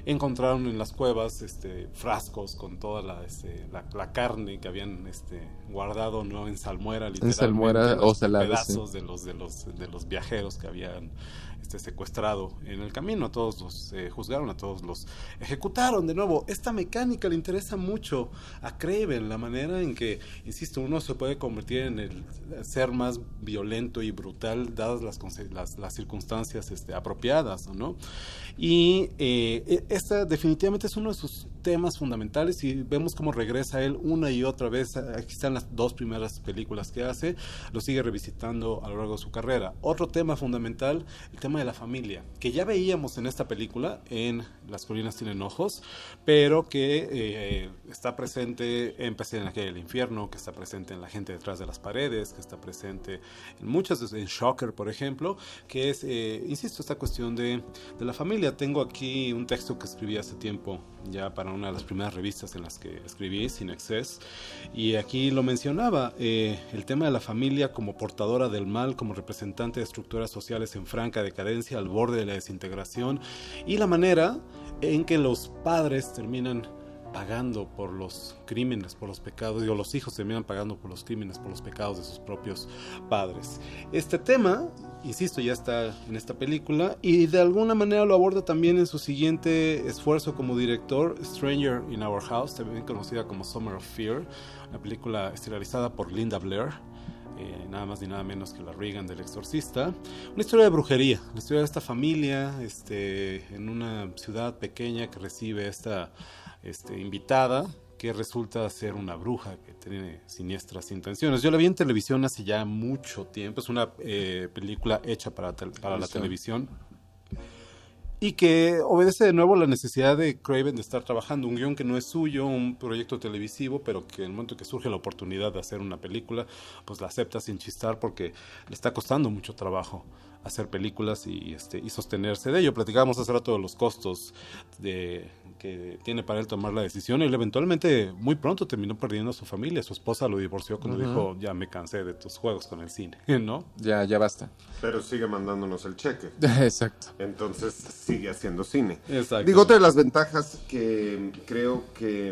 en las cuevas frascos con toda la carne que habían guardado, ¿no? En salmuera, literalmente, en salmuera, los pedazos de los viajeros que habían secuestrado en el camino. A todos los juzgaron, a todos los ejecutaron. De nuevo, esta mecánica le interesa mucho a Craven, la manera en que, insisto, uno se puede convertir en el ser más violento y brutal dadas las circunstancias apropiadas, ¿no? Y esta definitivamente es uno de sus temas fundamentales, y vemos cómo regresa él una y otra vez. Aquí están las dos primeras películas que hace, lo sigue revisitando a lo largo de su carrera. Otro tema fundamental, el tema de la familia, que ya veíamos en esta película, en Las colinas tienen ojos, pero que está presente en Pese en la calle del infierno, que está presente en La gente detrás de las paredes, que está presente en muchas, en Shocker, por ejemplo, que es, insisto, esta cuestión de la familia. Tengo aquí un texto que escribí hace tiempo, ya para una de las primeras revistas en las que escribí, Sin Excess, y aquí lo mencionaba, el tema de la familia como portadora del mal, como representante de estructuras sociales en franca decadencia, al borde de la desintegración, y la manera en que los padres terminan pagando por los crímenes, por los pecados, los hijos terminan pagando por los crímenes, por los pecados de sus propios padres. Este tema, insisto, ya está en esta película, y de alguna manera lo aborda también en su siguiente esfuerzo como director, Stranger in Our House, también conocida como Summer of Fear, una película estelarizada por Linda Blair, nada más ni nada menos que la Regan del Exorcista. Una historia de brujería, la historia de esta familia en una ciudad pequeña que recibe esta invitada, que resulta ser una bruja que tiene siniestras intenciones. Yo la vi en televisión hace ya mucho tiempo. Es una película hecha para la televisión. y que obedece de nuevo la necesidad de Craven de estar trabajando un guión que no es suyo, un proyecto televisivo, pero que en el momento que surge la oportunidad de hacer una película, pues la acepta sin chistar porque le está costando mucho trabajo hacer películas y sostenerse de ello. Platicábamos hace rato de los costos que tiene para él tomar la decisión, y él eventualmente muy pronto terminó perdiendo a su familia. Su esposa lo divorció cuando dijo, ya me cansé de tus juegos con el cine, ¿no? Ya basta. Pero sigue mandándonos el cheque. Exacto. Entonces sigue haciendo cine. Exacto. Digo, otra de las ventajas que creo que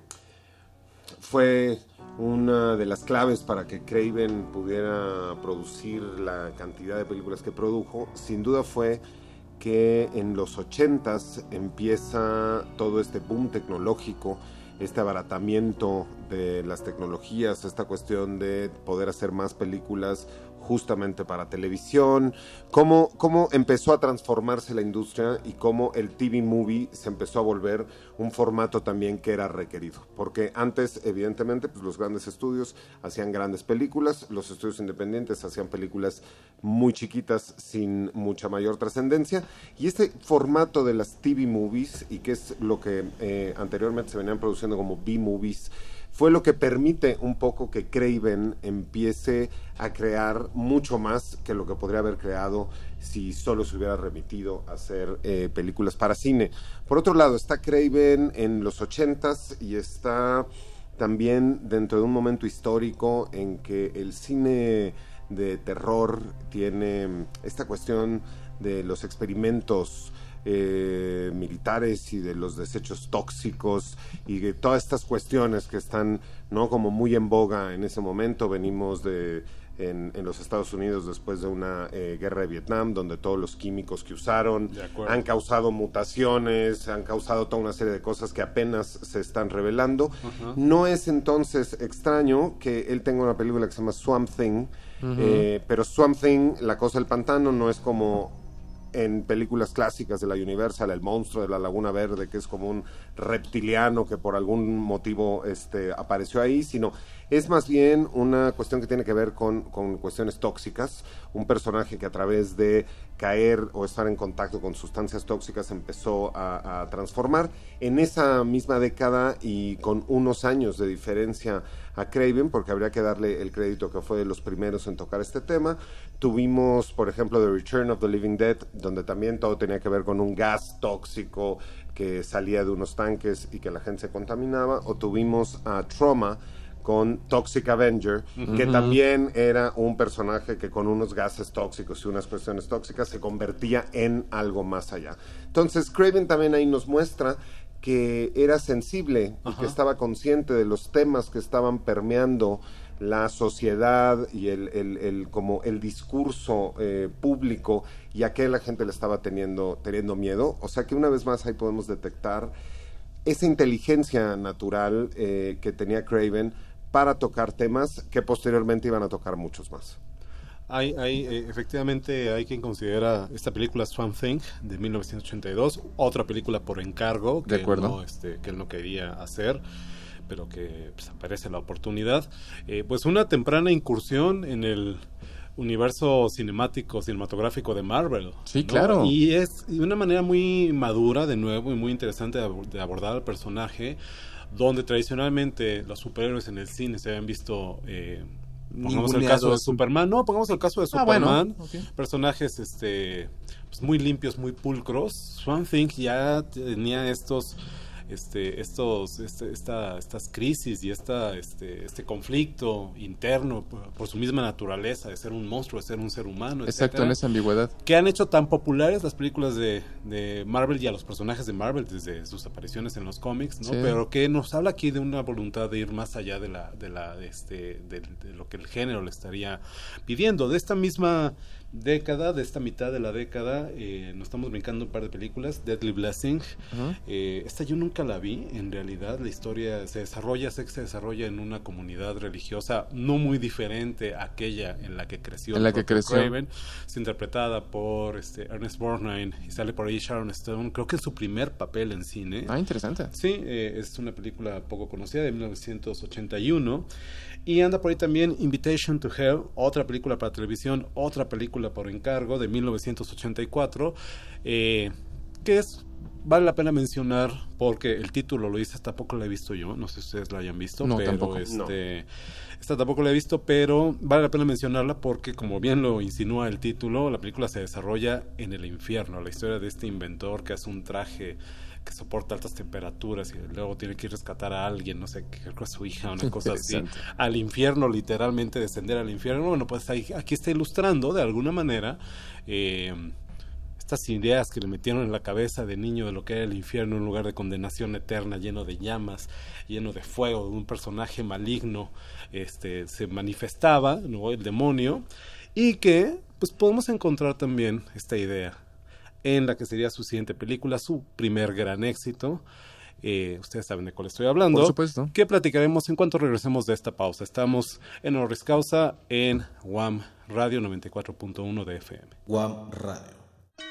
fue una de las claves para que Craven pudiera producir la cantidad de películas que produjo, sin duda fue que en los 80s empieza todo este boom tecnológico, este abaratamiento de las tecnologías, esta cuestión de poder hacer más películas justamente para televisión, cómo empezó a transformarse la industria y cómo el TV movie se empezó a volver un formato también que era requerido, porque antes evidentemente pues los grandes estudios hacían grandes películas, los estudios independientes hacían películas muy chiquitas sin mucha mayor trascendencia, y este formato de las TV movies, y que es lo que anteriormente se venían produciendo como B-movies, fue lo que permite un poco que Craven empiece a crear mucho más que lo que podría haber creado si solo se hubiera remitido a hacer películas para cine. Por otro lado, está Craven en los 80s y está también dentro de un momento histórico en que el cine de terror tiene esta cuestión de los experimentos militares y de los desechos tóxicos y de todas estas cuestiones que están, ¿no?, como muy en boga en ese momento. Venimos en los Estados Unidos después de una guerra de Vietnam, donde todos los químicos que usaron han causado mutaciones, han causado toda una serie de cosas que apenas se están revelando. No es entonces extraño que él tenga una película que se llama Swamp Thing, pero Swamp Thing, la cosa del pantano, no es como en películas clásicas de la Universal, el monstruo de la Laguna Verde, que es como un reptiliano que por algún motivo apareció ahí, sino es más bien una cuestión que tiene que ver con cuestiones tóxicas, un personaje que a través de caer o estar en contacto con sustancias tóxicas empezó a transformar. En esa misma década y con unos años de diferencia a Craven, porque habría que darle el crédito que fue de los primeros en tocar este tema, tuvimos, por ejemplo, The Return of the Living Dead, donde también todo tenía que ver con un gas tóxico que salía de unos tanques y que la gente se contaminaba, o tuvimos a Trauma con Toxic Avenger, que también era un personaje que con unos gases tóxicos y unas cuestiones tóxicas se convertía en algo más allá. Entonces Craven también ahí nos muestra que era sensible y que estaba consciente de los temas que estaban permeando la sociedad y como el discurso público, y a qué la gente le estaba teniendo miedo. O sea que una vez más ahí podemos detectar esa inteligencia natural que tenía Craven para tocar temas que posteriormente iban a tocar muchos más. Efectivamente hay quien considera esta película Swamp Thing de 1982 otra película por encargo que él no quería hacer, pero que pues, aparece la oportunidad, pues una temprana incursión en el universo cinematográfico de Marvel. Sí, ¿no? claro. Y es de una manera muy madura, de nuevo, y muy interesante de abordar al personaje, donde tradicionalmente los superhéroes en el cine se habían visto... pongamos el caso de Superman. No, pongamos el caso de Superman. Bueno, okay. Personajes pues muy limpios, muy pulcros. Swamp Thing ya tenía estas crisis y este conflicto interno por su misma naturaleza de ser un monstruo, de ser un ser humano, exacto, etcétera, en esa ambigüedad que han hecho tan populares las películas de Marvel y a los personajes de Marvel desde sus apariciones en los cómics, ¿no? Sí. Pero que nos habla aquí de una voluntad de ir más allá de lo que el género le estaría pidiendo. De esta misma década, de esta mitad de la década, nos estamos brincando un par de películas. Deadly Blessing, esta yo nunca la vi. En realidad la historia se desarrolla en una comunidad religiosa no muy diferente a aquella en la que creció Craven. Es interpretada por Ernest Borgnine y sale por ahí Sharon Stone, creo que es su primer papel en cine. Interesante. Sí, es una película poco conocida de 1981. Y anda por ahí también Invitation to Hell, otra película para televisión, otra película por encargo de 1984, que vale la pena mencionar porque el título lo dice, tampoco la he visto yo, no sé si ustedes la hayan visto, No, pero tampoco. esta tampoco la he visto, pero vale la pena mencionarla porque, como bien lo insinúa el título, la película se desarrolla en el infierno, la historia de este inventor que hace un traje que soporta altas temperaturas y luego tiene que ir a rescatar a alguien, no sé, creo que a su hija, una cosa así, al infierno, literalmente descender al infierno. Bueno, pues aquí está ilustrando de alguna manera estas ideas que le metieron en la cabeza de niño de lo que era el infierno, un lugar de condenación eterna, lleno de llamas, lleno de fuego, de un personaje maligno, se manifestaba, ¿no?, el demonio, y que pues podemos encontrar también esta idea en la que sería su siguiente película, su primer gran éxito. Ustedes saben de cuál estoy hablando. Por supuesto. Que platicaremos en cuanto regresemos de esta pausa. Estamos en Honoris Causa en UAM Radio 94.1 de FM. UAM Radio.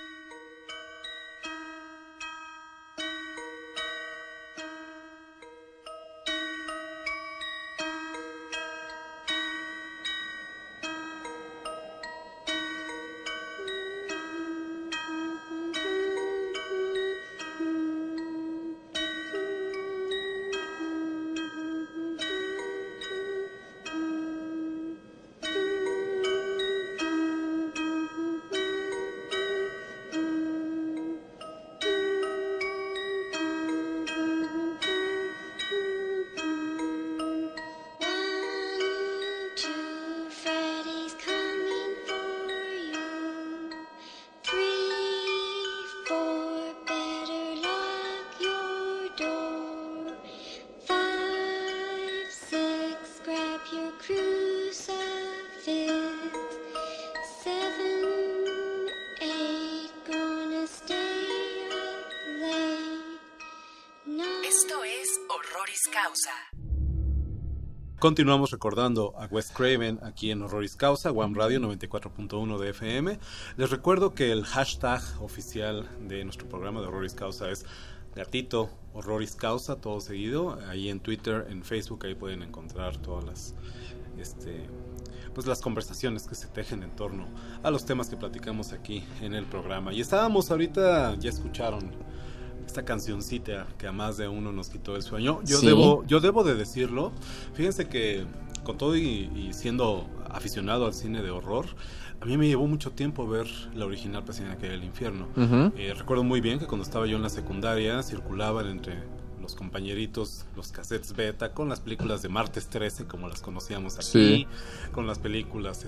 Continuamos recordando a Wes Craven aquí en Horroris Causa, UAM Radio 94.1 de FM. Les recuerdo que el hashtag oficial de nuestro programa de Horroris Causa es gatito Horroris Causa, todo seguido. Ahí en Twitter, en Facebook, ahí pueden encontrar todas las conversaciones que se tejen en torno a los temas que platicamos aquí en el programa. Y estábamos ahorita, ya escucharon esta cancioncita que a más de uno nos quitó el sueño. Yo debo de decirlo. Fíjense que con todo y siendo aficionado al cine de horror, a mí me llevó mucho tiempo ver la original Pesadilla en la calle del infierno. Recuerdo muy bien que cuando estaba yo en la secundaria circulaban entre los compañeritos los cassettes beta con las películas de Martes 13 como las conocíamos aquí, con las películas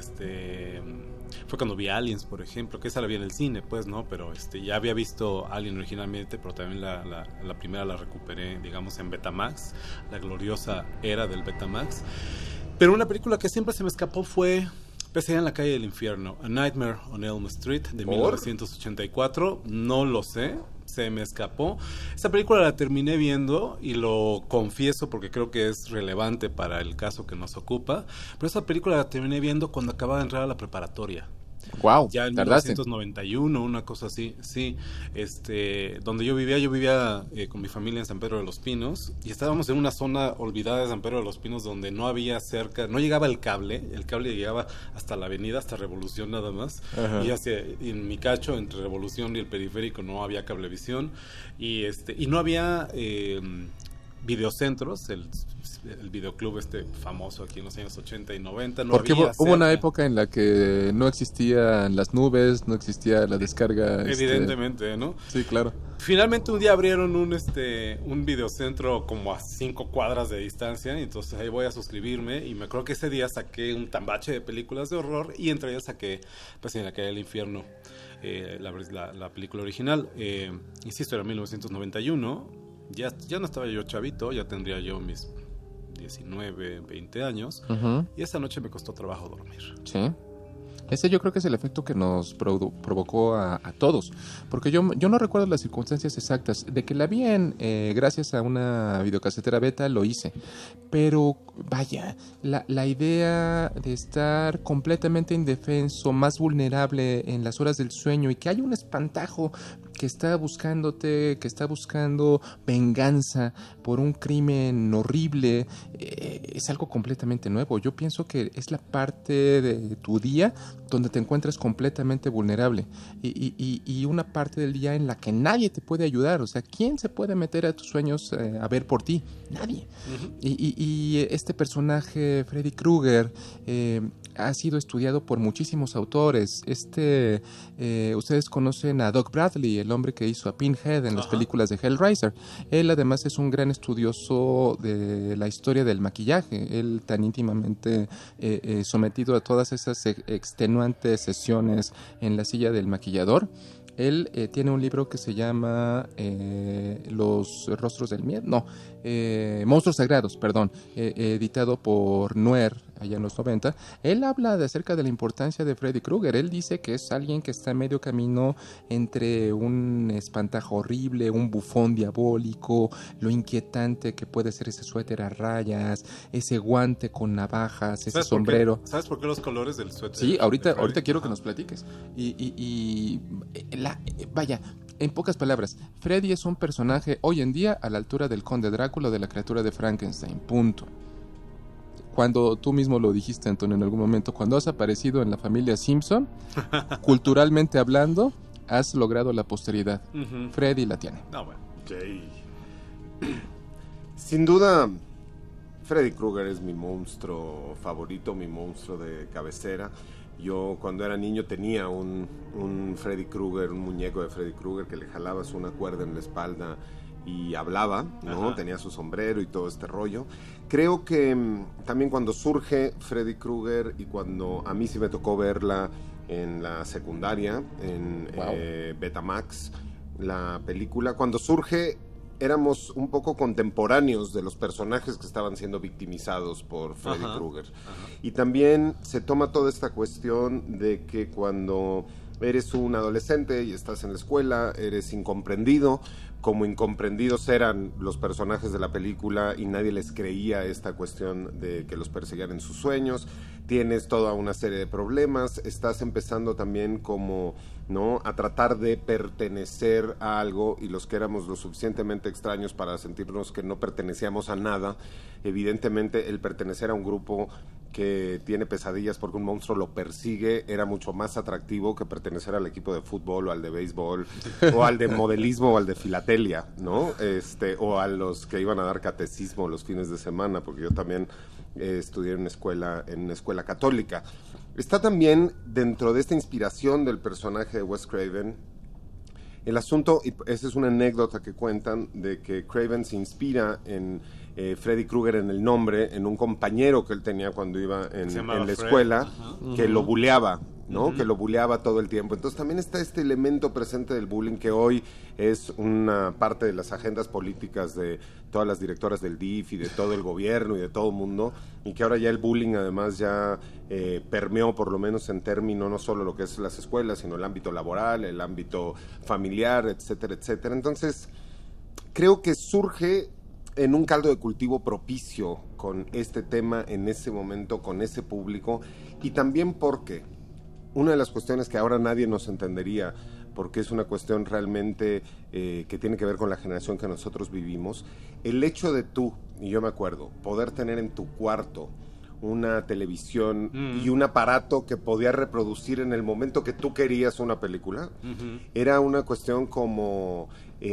fue cuando vi Aliens, por ejemplo, que esa la vi en el cine, pues, ¿no? Pero ya había visto Alien originalmente, pero también la primera la recuperé, digamos, en Betamax, la gloriosa era del Betamax. Pero una película que siempre se me escapó fue Pesadilla en la calle del infierno, A Nightmare on Elm Street, de 1984. No lo sé, se me escapó. Esta película la terminé viendo y lo confieso porque creo que es relevante para el caso que nos ocupa. Pero esta película la terminé viendo cuando acababa de entrar a la preparatoria. Wow, ya en 1991, una cosa así, sí. Donde yo vivía con mi familia en San Pedro de los Pinos y estábamos en una zona olvidada de San Pedro de los Pinos donde no había no llegaba el cable llegaba hasta la avenida, hasta Revolución nada más. Ajá. Y en mi cacho entre Revolución y el Periférico no había cablevisión y no había videocentros, el videoclub famoso aquí en los años 80 y 90. Porque hubo una época en la que no existían las nubes, no existía la descarga. Evidentemente, ¿no? Sí, claro. Finalmente un día abrieron un videocentro como a 5 cuadras de distancia, y entonces ahí voy a suscribirme, y me acuerdo que ese día saqué un tambache de películas de horror, y entre ellas saqué Pesadilla en la calle del infierno, la película original. Insisto, era 1991. Ya no estaba yo chavito, ya tendría yo mis 19, 20 años. Y esa noche me costó trabajo dormir. Sí. Ese yo creo que es el efecto que nos provocó a todos. Porque yo no recuerdo las circunstancias exactas. De que la vi gracias a una videocasetera beta, lo hice. Pero, vaya, la idea de estar completamente indefenso, más vulnerable en las horas del sueño, y que haya un espantajo que está buscándote, que está buscando venganza por un crimen horrible, es algo completamente nuevo. Yo pienso que es la parte de tu día donde te encuentras completamente vulnerable y una parte del día en la que nadie te puede ayudar. O sea, ¿quién se puede meter a tus sueños a ver por ti? Nadie. Y este personaje, Freddy Krueger, ha sido estudiado por muchísimos autores. Ustedes conocen a Doug Bradley, el hombre que hizo a Pinhead en las películas de Hellraiser. Él además es un gran estudioso de la historia del maquillaje. Él tan íntimamente sometido a todas esas extenuantes sesiones en la silla del maquillador. Él tiene un libro que se llama Los Rostros del Miedo, Monstruos Sagrados, perdón, editado por Nuer allá en los 90. Él habla acerca de la importancia de Freddy Krueger. Él dice que es alguien que está a medio camino entre un espantajo horrible, un bufón diabólico, lo inquietante que puede ser ese suéter a rayas, ese guante con navajas, ese sombrero. ¿Sabes por qué los colores del suéter? Sí, ahorita quiero que nos platiques. Vaya, en pocas palabras, Freddy es un personaje hoy en día a la altura del Conde Drácula, de la criatura de Frankenstein, punto. Cuando tú mismo lo dijiste, Antonio, en algún momento, cuando has aparecido en la familia Simpson, culturalmente hablando, has logrado la posteridad. Freddy la tiene. No, bueno. Okay. Sin duda, Freddy Krueger es mi monstruo favorito, mi monstruo de cabecera. Yo cuando era niño tenía un Freddy Krueger, un muñeco de Freddy Krueger que le jalabas una cuerda en la espalda y hablaba, ¿no? Tenía su sombrero y todo este rollo. Creo que también cuando surge Freddy Krueger y cuando a mí sí me tocó verla en la secundaria, en Betamax, la película, cuando surge éramos un poco contemporáneos de los personajes que estaban siendo victimizados por Freddy Krueger. Y también se toma toda esta cuestión de que cuando eres un adolescente y estás en la escuela, eres incomprendido, como incomprendidos eran los personajes de la película y nadie les creía esta cuestión de que los perseguían en sus sueños, tienes toda una serie de problemas, estás empezando también como, ¿no?, a tratar de pertenecer a algo, y los que éramos lo suficientemente extraños para sentirnos que no pertenecíamos a nada, evidentemente el pertenecer a un grupo que tiene pesadillas porque un monstruo lo persigue era mucho más atractivo que pertenecer al equipo de fútbol o al de béisbol o al de modelismo o al de filatelia, ¿no? O a los que iban a dar catecismo los fines de semana, porque yo también estudié en una escuela católica. Está también dentro de esta inspiración del personaje de Wes Craven el asunto, y esa es una anécdota que cuentan, de que Craven se inspira en Freddy Krueger en el nombre, en un compañero que él tenía cuando iba en la escuela, que lo buleaba, ¿no? Que lo buleaba todo el tiempo. Entonces también está este elemento presente del bullying que hoy es una parte de las agendas políticas de todas las directoras del DIF y de todo el gobierno y de todo el mundo, y que ahora ya el bullying además ya permeó, por lo menos en términos no solo lo que es las escuelas, sino el ámbito laboral, el ámbito familiar, etcétera, etcétera. Entonces creo que surge en un caldo de cultivo propicio con este tema en ese momento, con ese público, y también porque una de las cuestiones que ahora nadie nos entendería, porque es una cuestión realmente que tiene que ver con la generación que nosotros vivimos, el hecho de tú, y yo me acuerdo, poder tener en tu cuarto una televisión y un aparato que podía reproducir en el momento que tú querías una película, era una cuestión como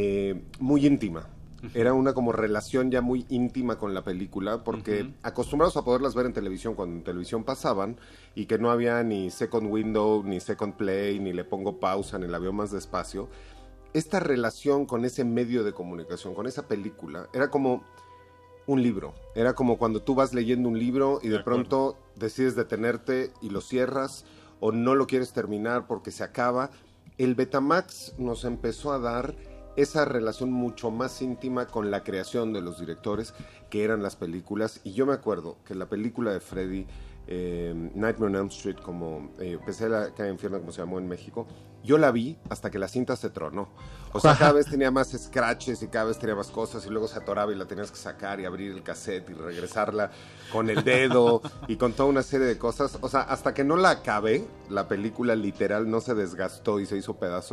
muy íntima. Era una como relación ya muy íntima con la película, porque acostumbrados a poderlas ver en televisión cuando en televisión pasaban, y que no había ni second window, ni second play, ni le pongo pausa, ni la veo más despacio, esta relación con ese medio de comunicación, con esa película, era como un libro. Era como cuando tú vas leyendo un libro y de pronto decides detenerte y lo cierras, o no lo quieres terminar porque se acaba. El Betamax nos empezó a dar esa relación mucho más íntima con la creación de los directores, que eran las películas. Y yo me acuerdo que la película de Freddy, Nightmare on Elm Street, como empecé la calle infierno, como se llamó en México, yo la vi hasta que la cinta se tronó. O sea, cada vez tenía más scratches y cada vez tenía más cosas, y luego se atoraba y la tenías que sacar y abrir el cassette y regresarla con el dedo y con toda una serie de cosas. O sea, hasta que no la acabé, la película literal no se desgastó y se hizo pedazos,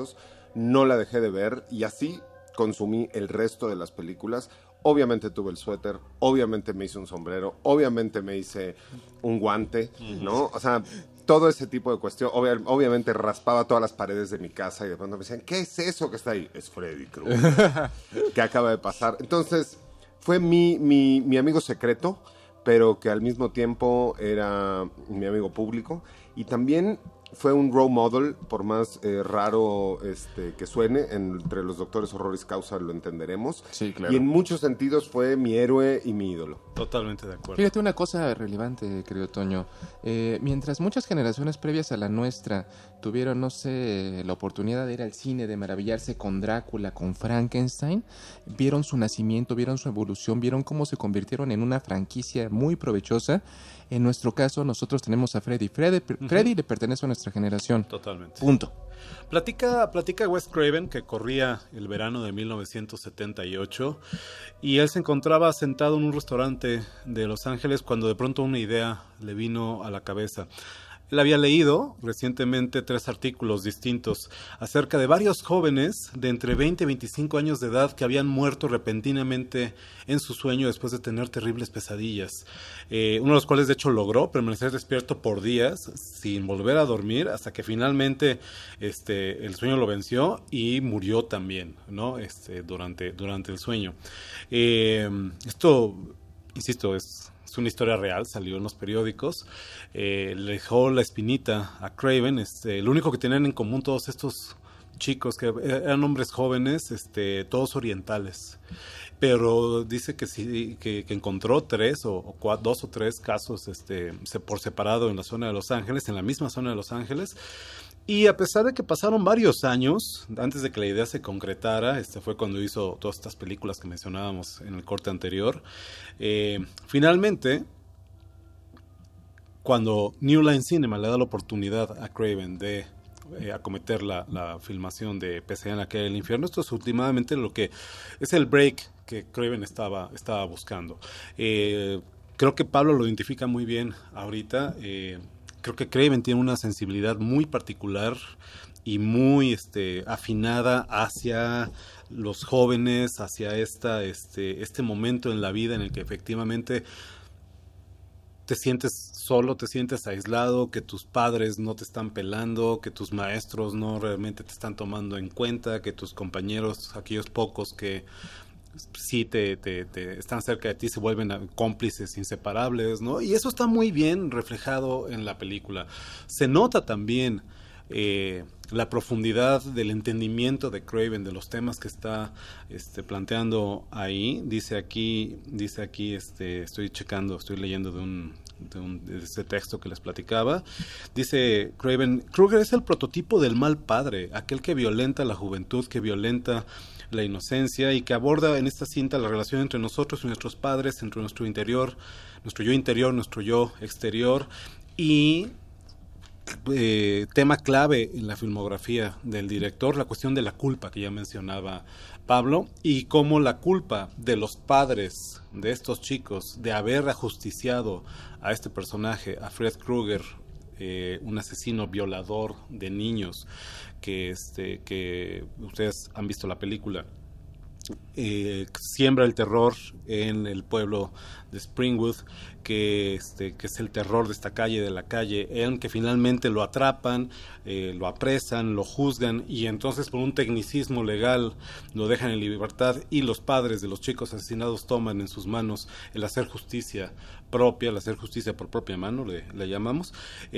no la dejé de ver y así consumí el resto de las películas. Obviamente tuve el suéter, obviamente me hice un sombrero, obviamente me hice un guante, ¿no? O sea, todo ese tipo de cuestión. Obviamente raspaba todas las paredes de mi casa y de pronto me decían, ¿qué es eso que está ahí? Es Freddy Krueger, que acaba de pasar. Entonces, fue mi amigo secreto, pero que al mismo tiempo era mi amigo público. Y también fue un role model, por más raro que suene, entre los doctores horroris causa lo entenderemos. Sí, claro. Y en muchos sentidos fue mi héroe y mi ídolo. Totalmente de acuerdo. Fíjate una cosa relevante, querido Toño. Mientras muchas generaciones previas a la nuestra tuvieron, no sé, la oportunidad de ir al cine, de maravillarse con Drácula, con Frankenstein, vieron su nacimiento, vieron su evolución, vieron cómo se convirtieron en una franquicia muy provechosa. En nuestro caso, nosotros tenemos a Freddy. Freddy le pertenece a nuestra generación. Totalmente. Punto. Platica Wes Craven que corría el verano de 1978 y él se encontraba sentado en un restaurante de Los Ángeles cuando de pronto una idea le vino a la cabeza. Él había leído recientemente 3 artículos distintos acerca de varios jóvenes de entre 20 y 25 años de edad que habían muerto repentinamente en su sueño después de tener terribles pesadillas. Uno de los cuales de hecho logró permanecer despierto por días sin volver a dormir hasta que finalmente el sueño lo venció y murió también, ¿no? Durante el sueño. Esto, insisto, es una historia real, salió en los periódicos, le dejó la espinita a Craven. Lo único que tenían en común todos estos chicos, que eran hombres jóvenes, todos orientales, pero dice que sí, que encontró 2 o 3 casos por separado en la zona de Los Ángeles, en la misma zona de Los Ángeles. Y a pesar de que pasaron varios años antes de que la idea se concretara, fue cuando hizo todas estas películas que mencionábamos en el corte anterior, finalmente, cuando New Line Cinema le da la oportunidad a Craven de acometer la filmación de Pesadilla en la calle del infierno, esto es últimamente lo que es el break que Craven estaba buscando. Creo que Pablo lo identifica muy bien ahorita. Creo que Craven tiene una sensibilidad muy particular y muy afinada hacia los jóvenes, hacia este momento en la vida en el que efectivamente te sientes solo, te sientes aislado, que tus padres no te están pelando, que tus maestros no realmente te están tomando en cuenta, que tus compañeros, aquellos pocos que sí te están cerca de ti, se vuelven cómplices inseparables, ¿no? Y eso está muy bien reflejado en la película. Se nota también la profundidad del entendimiento de Craven de los temas que está planteando ahí. Dice aquí estoy leyendo de ese texto que les platicaba. Dice Craven: Krueger es el prototipo del mal padre, aquel que violenta la juventud, que violenta la inocencia y que aborda en esta cinta la relación entre nosotros y nuestros padres, entre nuestro interior, nuestro yo interior, nuestro yo exterior, y tema clave en la filmografía del director, la cuestión de la culpa que ya mencionaba Pablo, y cómo la culpa de los padres de estos chicos de haber ajusticiado a este personaje, a Fred Krueger, un asesino violador de niños, que ustedes han visto la película, siembra el terror en el pueblo de Springwood, que es el terror de esta calle, de la calle, en que finalmente lo atrapan, lo apresan, lo juzgan, y entonces por un tecnicismo legal lo dejan en libertad, y los padres de los chicos asesinados toman en sus manos el hacer justicia propia, el hacer justicia por propia mano, le llamamos.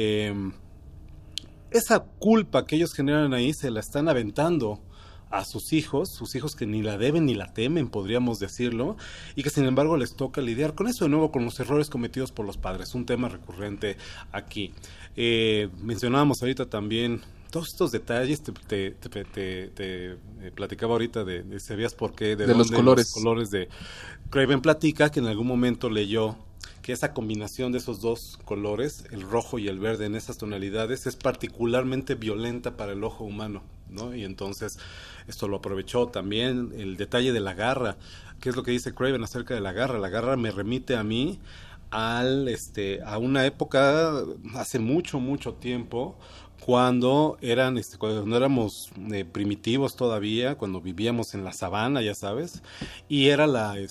Esa culpa que ellos generan ahí se la están aventando a sus hijos que ni la deben ni la temen, podríamos decirlo, y que sin embargo les toca lidiar con eso de nuevo, con los errores cometidos por los padres, un tema recurrente aquí. Mencionábamos ahorita también todos estos detalles, te platicaba ahorita de ¿sabías por qué? De los colores. Los colores de Craven platica que en algún momento leyó que esa combinación de esos 2 colores, el rojo y el verde en esas tonalidades, es particularmente violenta para el ojo humano, ¿no? Y entonces esto lo aprovechó también. El detalle de la garra, ¿qué es lo que dice Craven acerca de la garra? La garra me remite a mí a una época hace mucho tiempo, cuando cuando éramos primitivos todavía, cuando vivíamos en la sabana, ya sabes, y era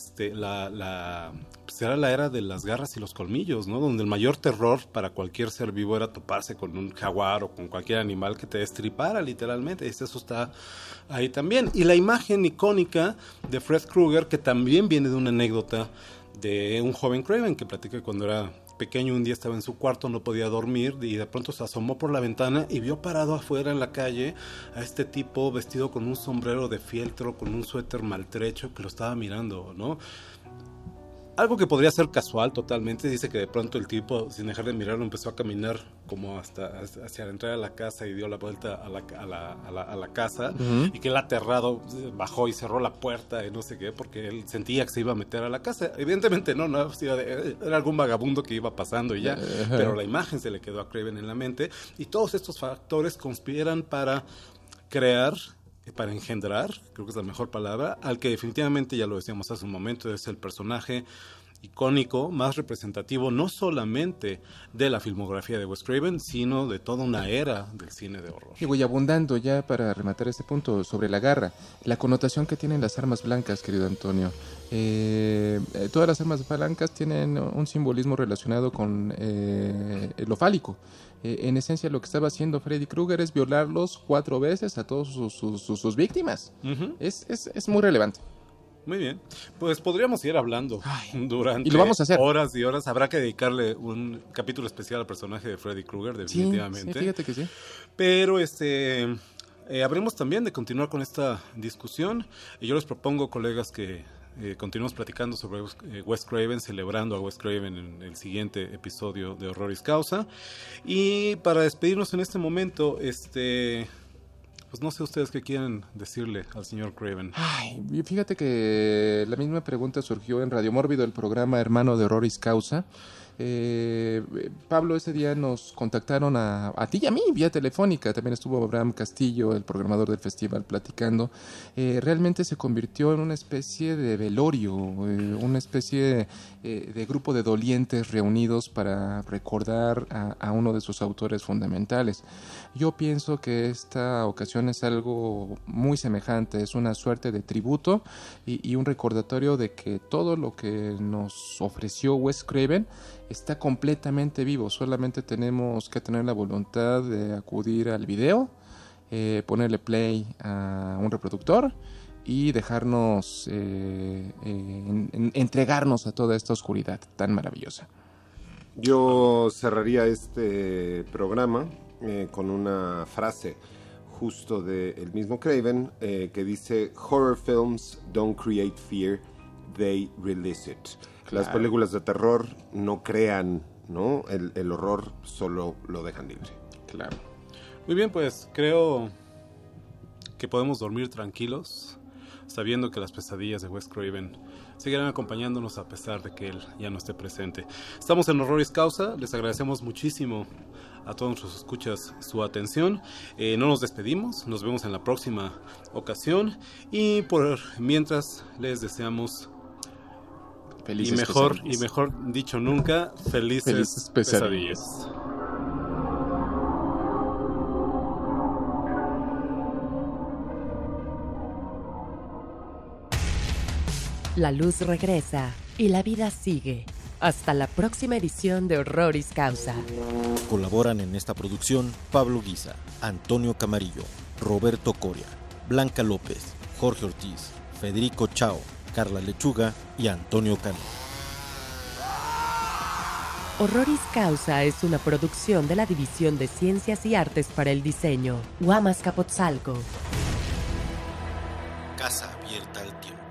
era la era de las garras y los colmillos, ¿no? Donde el mayor terror para cualquier ser vivo era toparse con un jaguar o con cualquier animal que te destripara, literalmente. Eso está ahí también. Y la imagen icónica de Fred Krueger, que también viene de una anécdota de un joven Craven que platica que cuando era pequeño un día estaba en su cuarto, no podía dormir y de pronto se asomó por la ventana y vio parado afuera en la calle a este tipo vestido con un sombrero de fieltro, con un suéter maltrecho, que lo estaba mirando, ¿no? Algo que podría ser casual totalmente. Dice que de pronto el tipo, sin dejar de mirarlo, empezó a caminar como hacia la entrada de la casa y dio la vuelta a la casa, y que él aterrado bajó y cerró la puerta y no sé qué, porque él sentía que se iba a meter a la casa. Evidentemente no era algún vagabundo que iba pasando y ya, pero la imagen se le quedó a Craven en la mente, y todos estos factores conspiran para crear, para engendrar, creo que es la mejor palabra, al que definitivamente, ya lo decíamos hace un momento, es el personaje icónico, más representativo, no solamente de la filmografía de Wes Craven, sino de toda una era del cine de horror. Y voy abundando ya para rematar este punto sobre la garra, la connotación que tienen las armas blancas, querido Antonio. Todas las armas blancas tienen un simbolismo relacionado con lo fálico. En esencia, lo que estaba haciendo Freddy Krueger es violarlos 4 veces a todas sus víctimas. Es muy relevante. Muy bien, pues podríamos ir hablando durante y lo vamos a hacer. Horas y horas. Habrá que dedicarle un capítulo especial al personaje de Freddy Krueger, definitivamente. Sí, fíjate que sí. Pero habremos también de continuar con esta discusión. Y yo les propongo, colegas, que continuemos platicando sobre Wes Craven, celebrando a Wes Craven en el siguiente episodio de Horroris Causa. Y para despedirnos en este momento, pues no sé ustedes qué quieren decirle al señor Craven. Ay, fíjate que la misma pregunta surgió en Radio Mórbido, el programa hermano de Horroris Causa. Pablo, ese día nos contactaron a ti y a mí vía telefónica. También estuvo Abraham Castillo, el programador del festival, platicando. Realmente se convirtió en una especie de velorio, una especie de grupo de dolientes reunidos para recordar a uno de sus autores fundamentales. Yo pienso que esta ocasión es algo muy semejante, es una suerte de tributo y un recordatorio de que todo lo que nos ofreció Wes Craven está completamente vivo. Solamente tenemos que tener la voluntad de acudir al video, ponerle play a un reproductor y dejarnos entregarnos a toda esta oscuridad tan maravillosa. Yo cerraría este programa con una frase justo del mismo Craven, que dice: "Horror films don't create fear, they release it". Las películas de terror no crean, ¿no? El horror, solo lo dejan libre. Claro. Muy bien, pues creo que podemos dormir tranquilos, sabiendo que las pesadillas de Wes Craven seguirán acompañándonos a pesar de que él ya no esté presente. Estamos en Horroris Causa, les agradecemos muchísimo a todos nuestros escuchas su atención. No nos despedimos, nos vemos en la próxima ocasión y por mientras les deseamos Felices y mejor dicho nunca, felices pesadillas. La luz regresa y la vida sigue. Hasta la próxima edición de Horroris Causa. Colaboran en esta producción Pablo Guisa, Antonio Camarillo, Roberto Coria, Blanca López, Jorge Ortiz, Federico Chao, Carla Lechuga y Antonio Cano. Horroris Causa es una producción de la División de Ciencias y Artes para el Diseño, Guamas Capotzalco. Casa abierta al tiempo.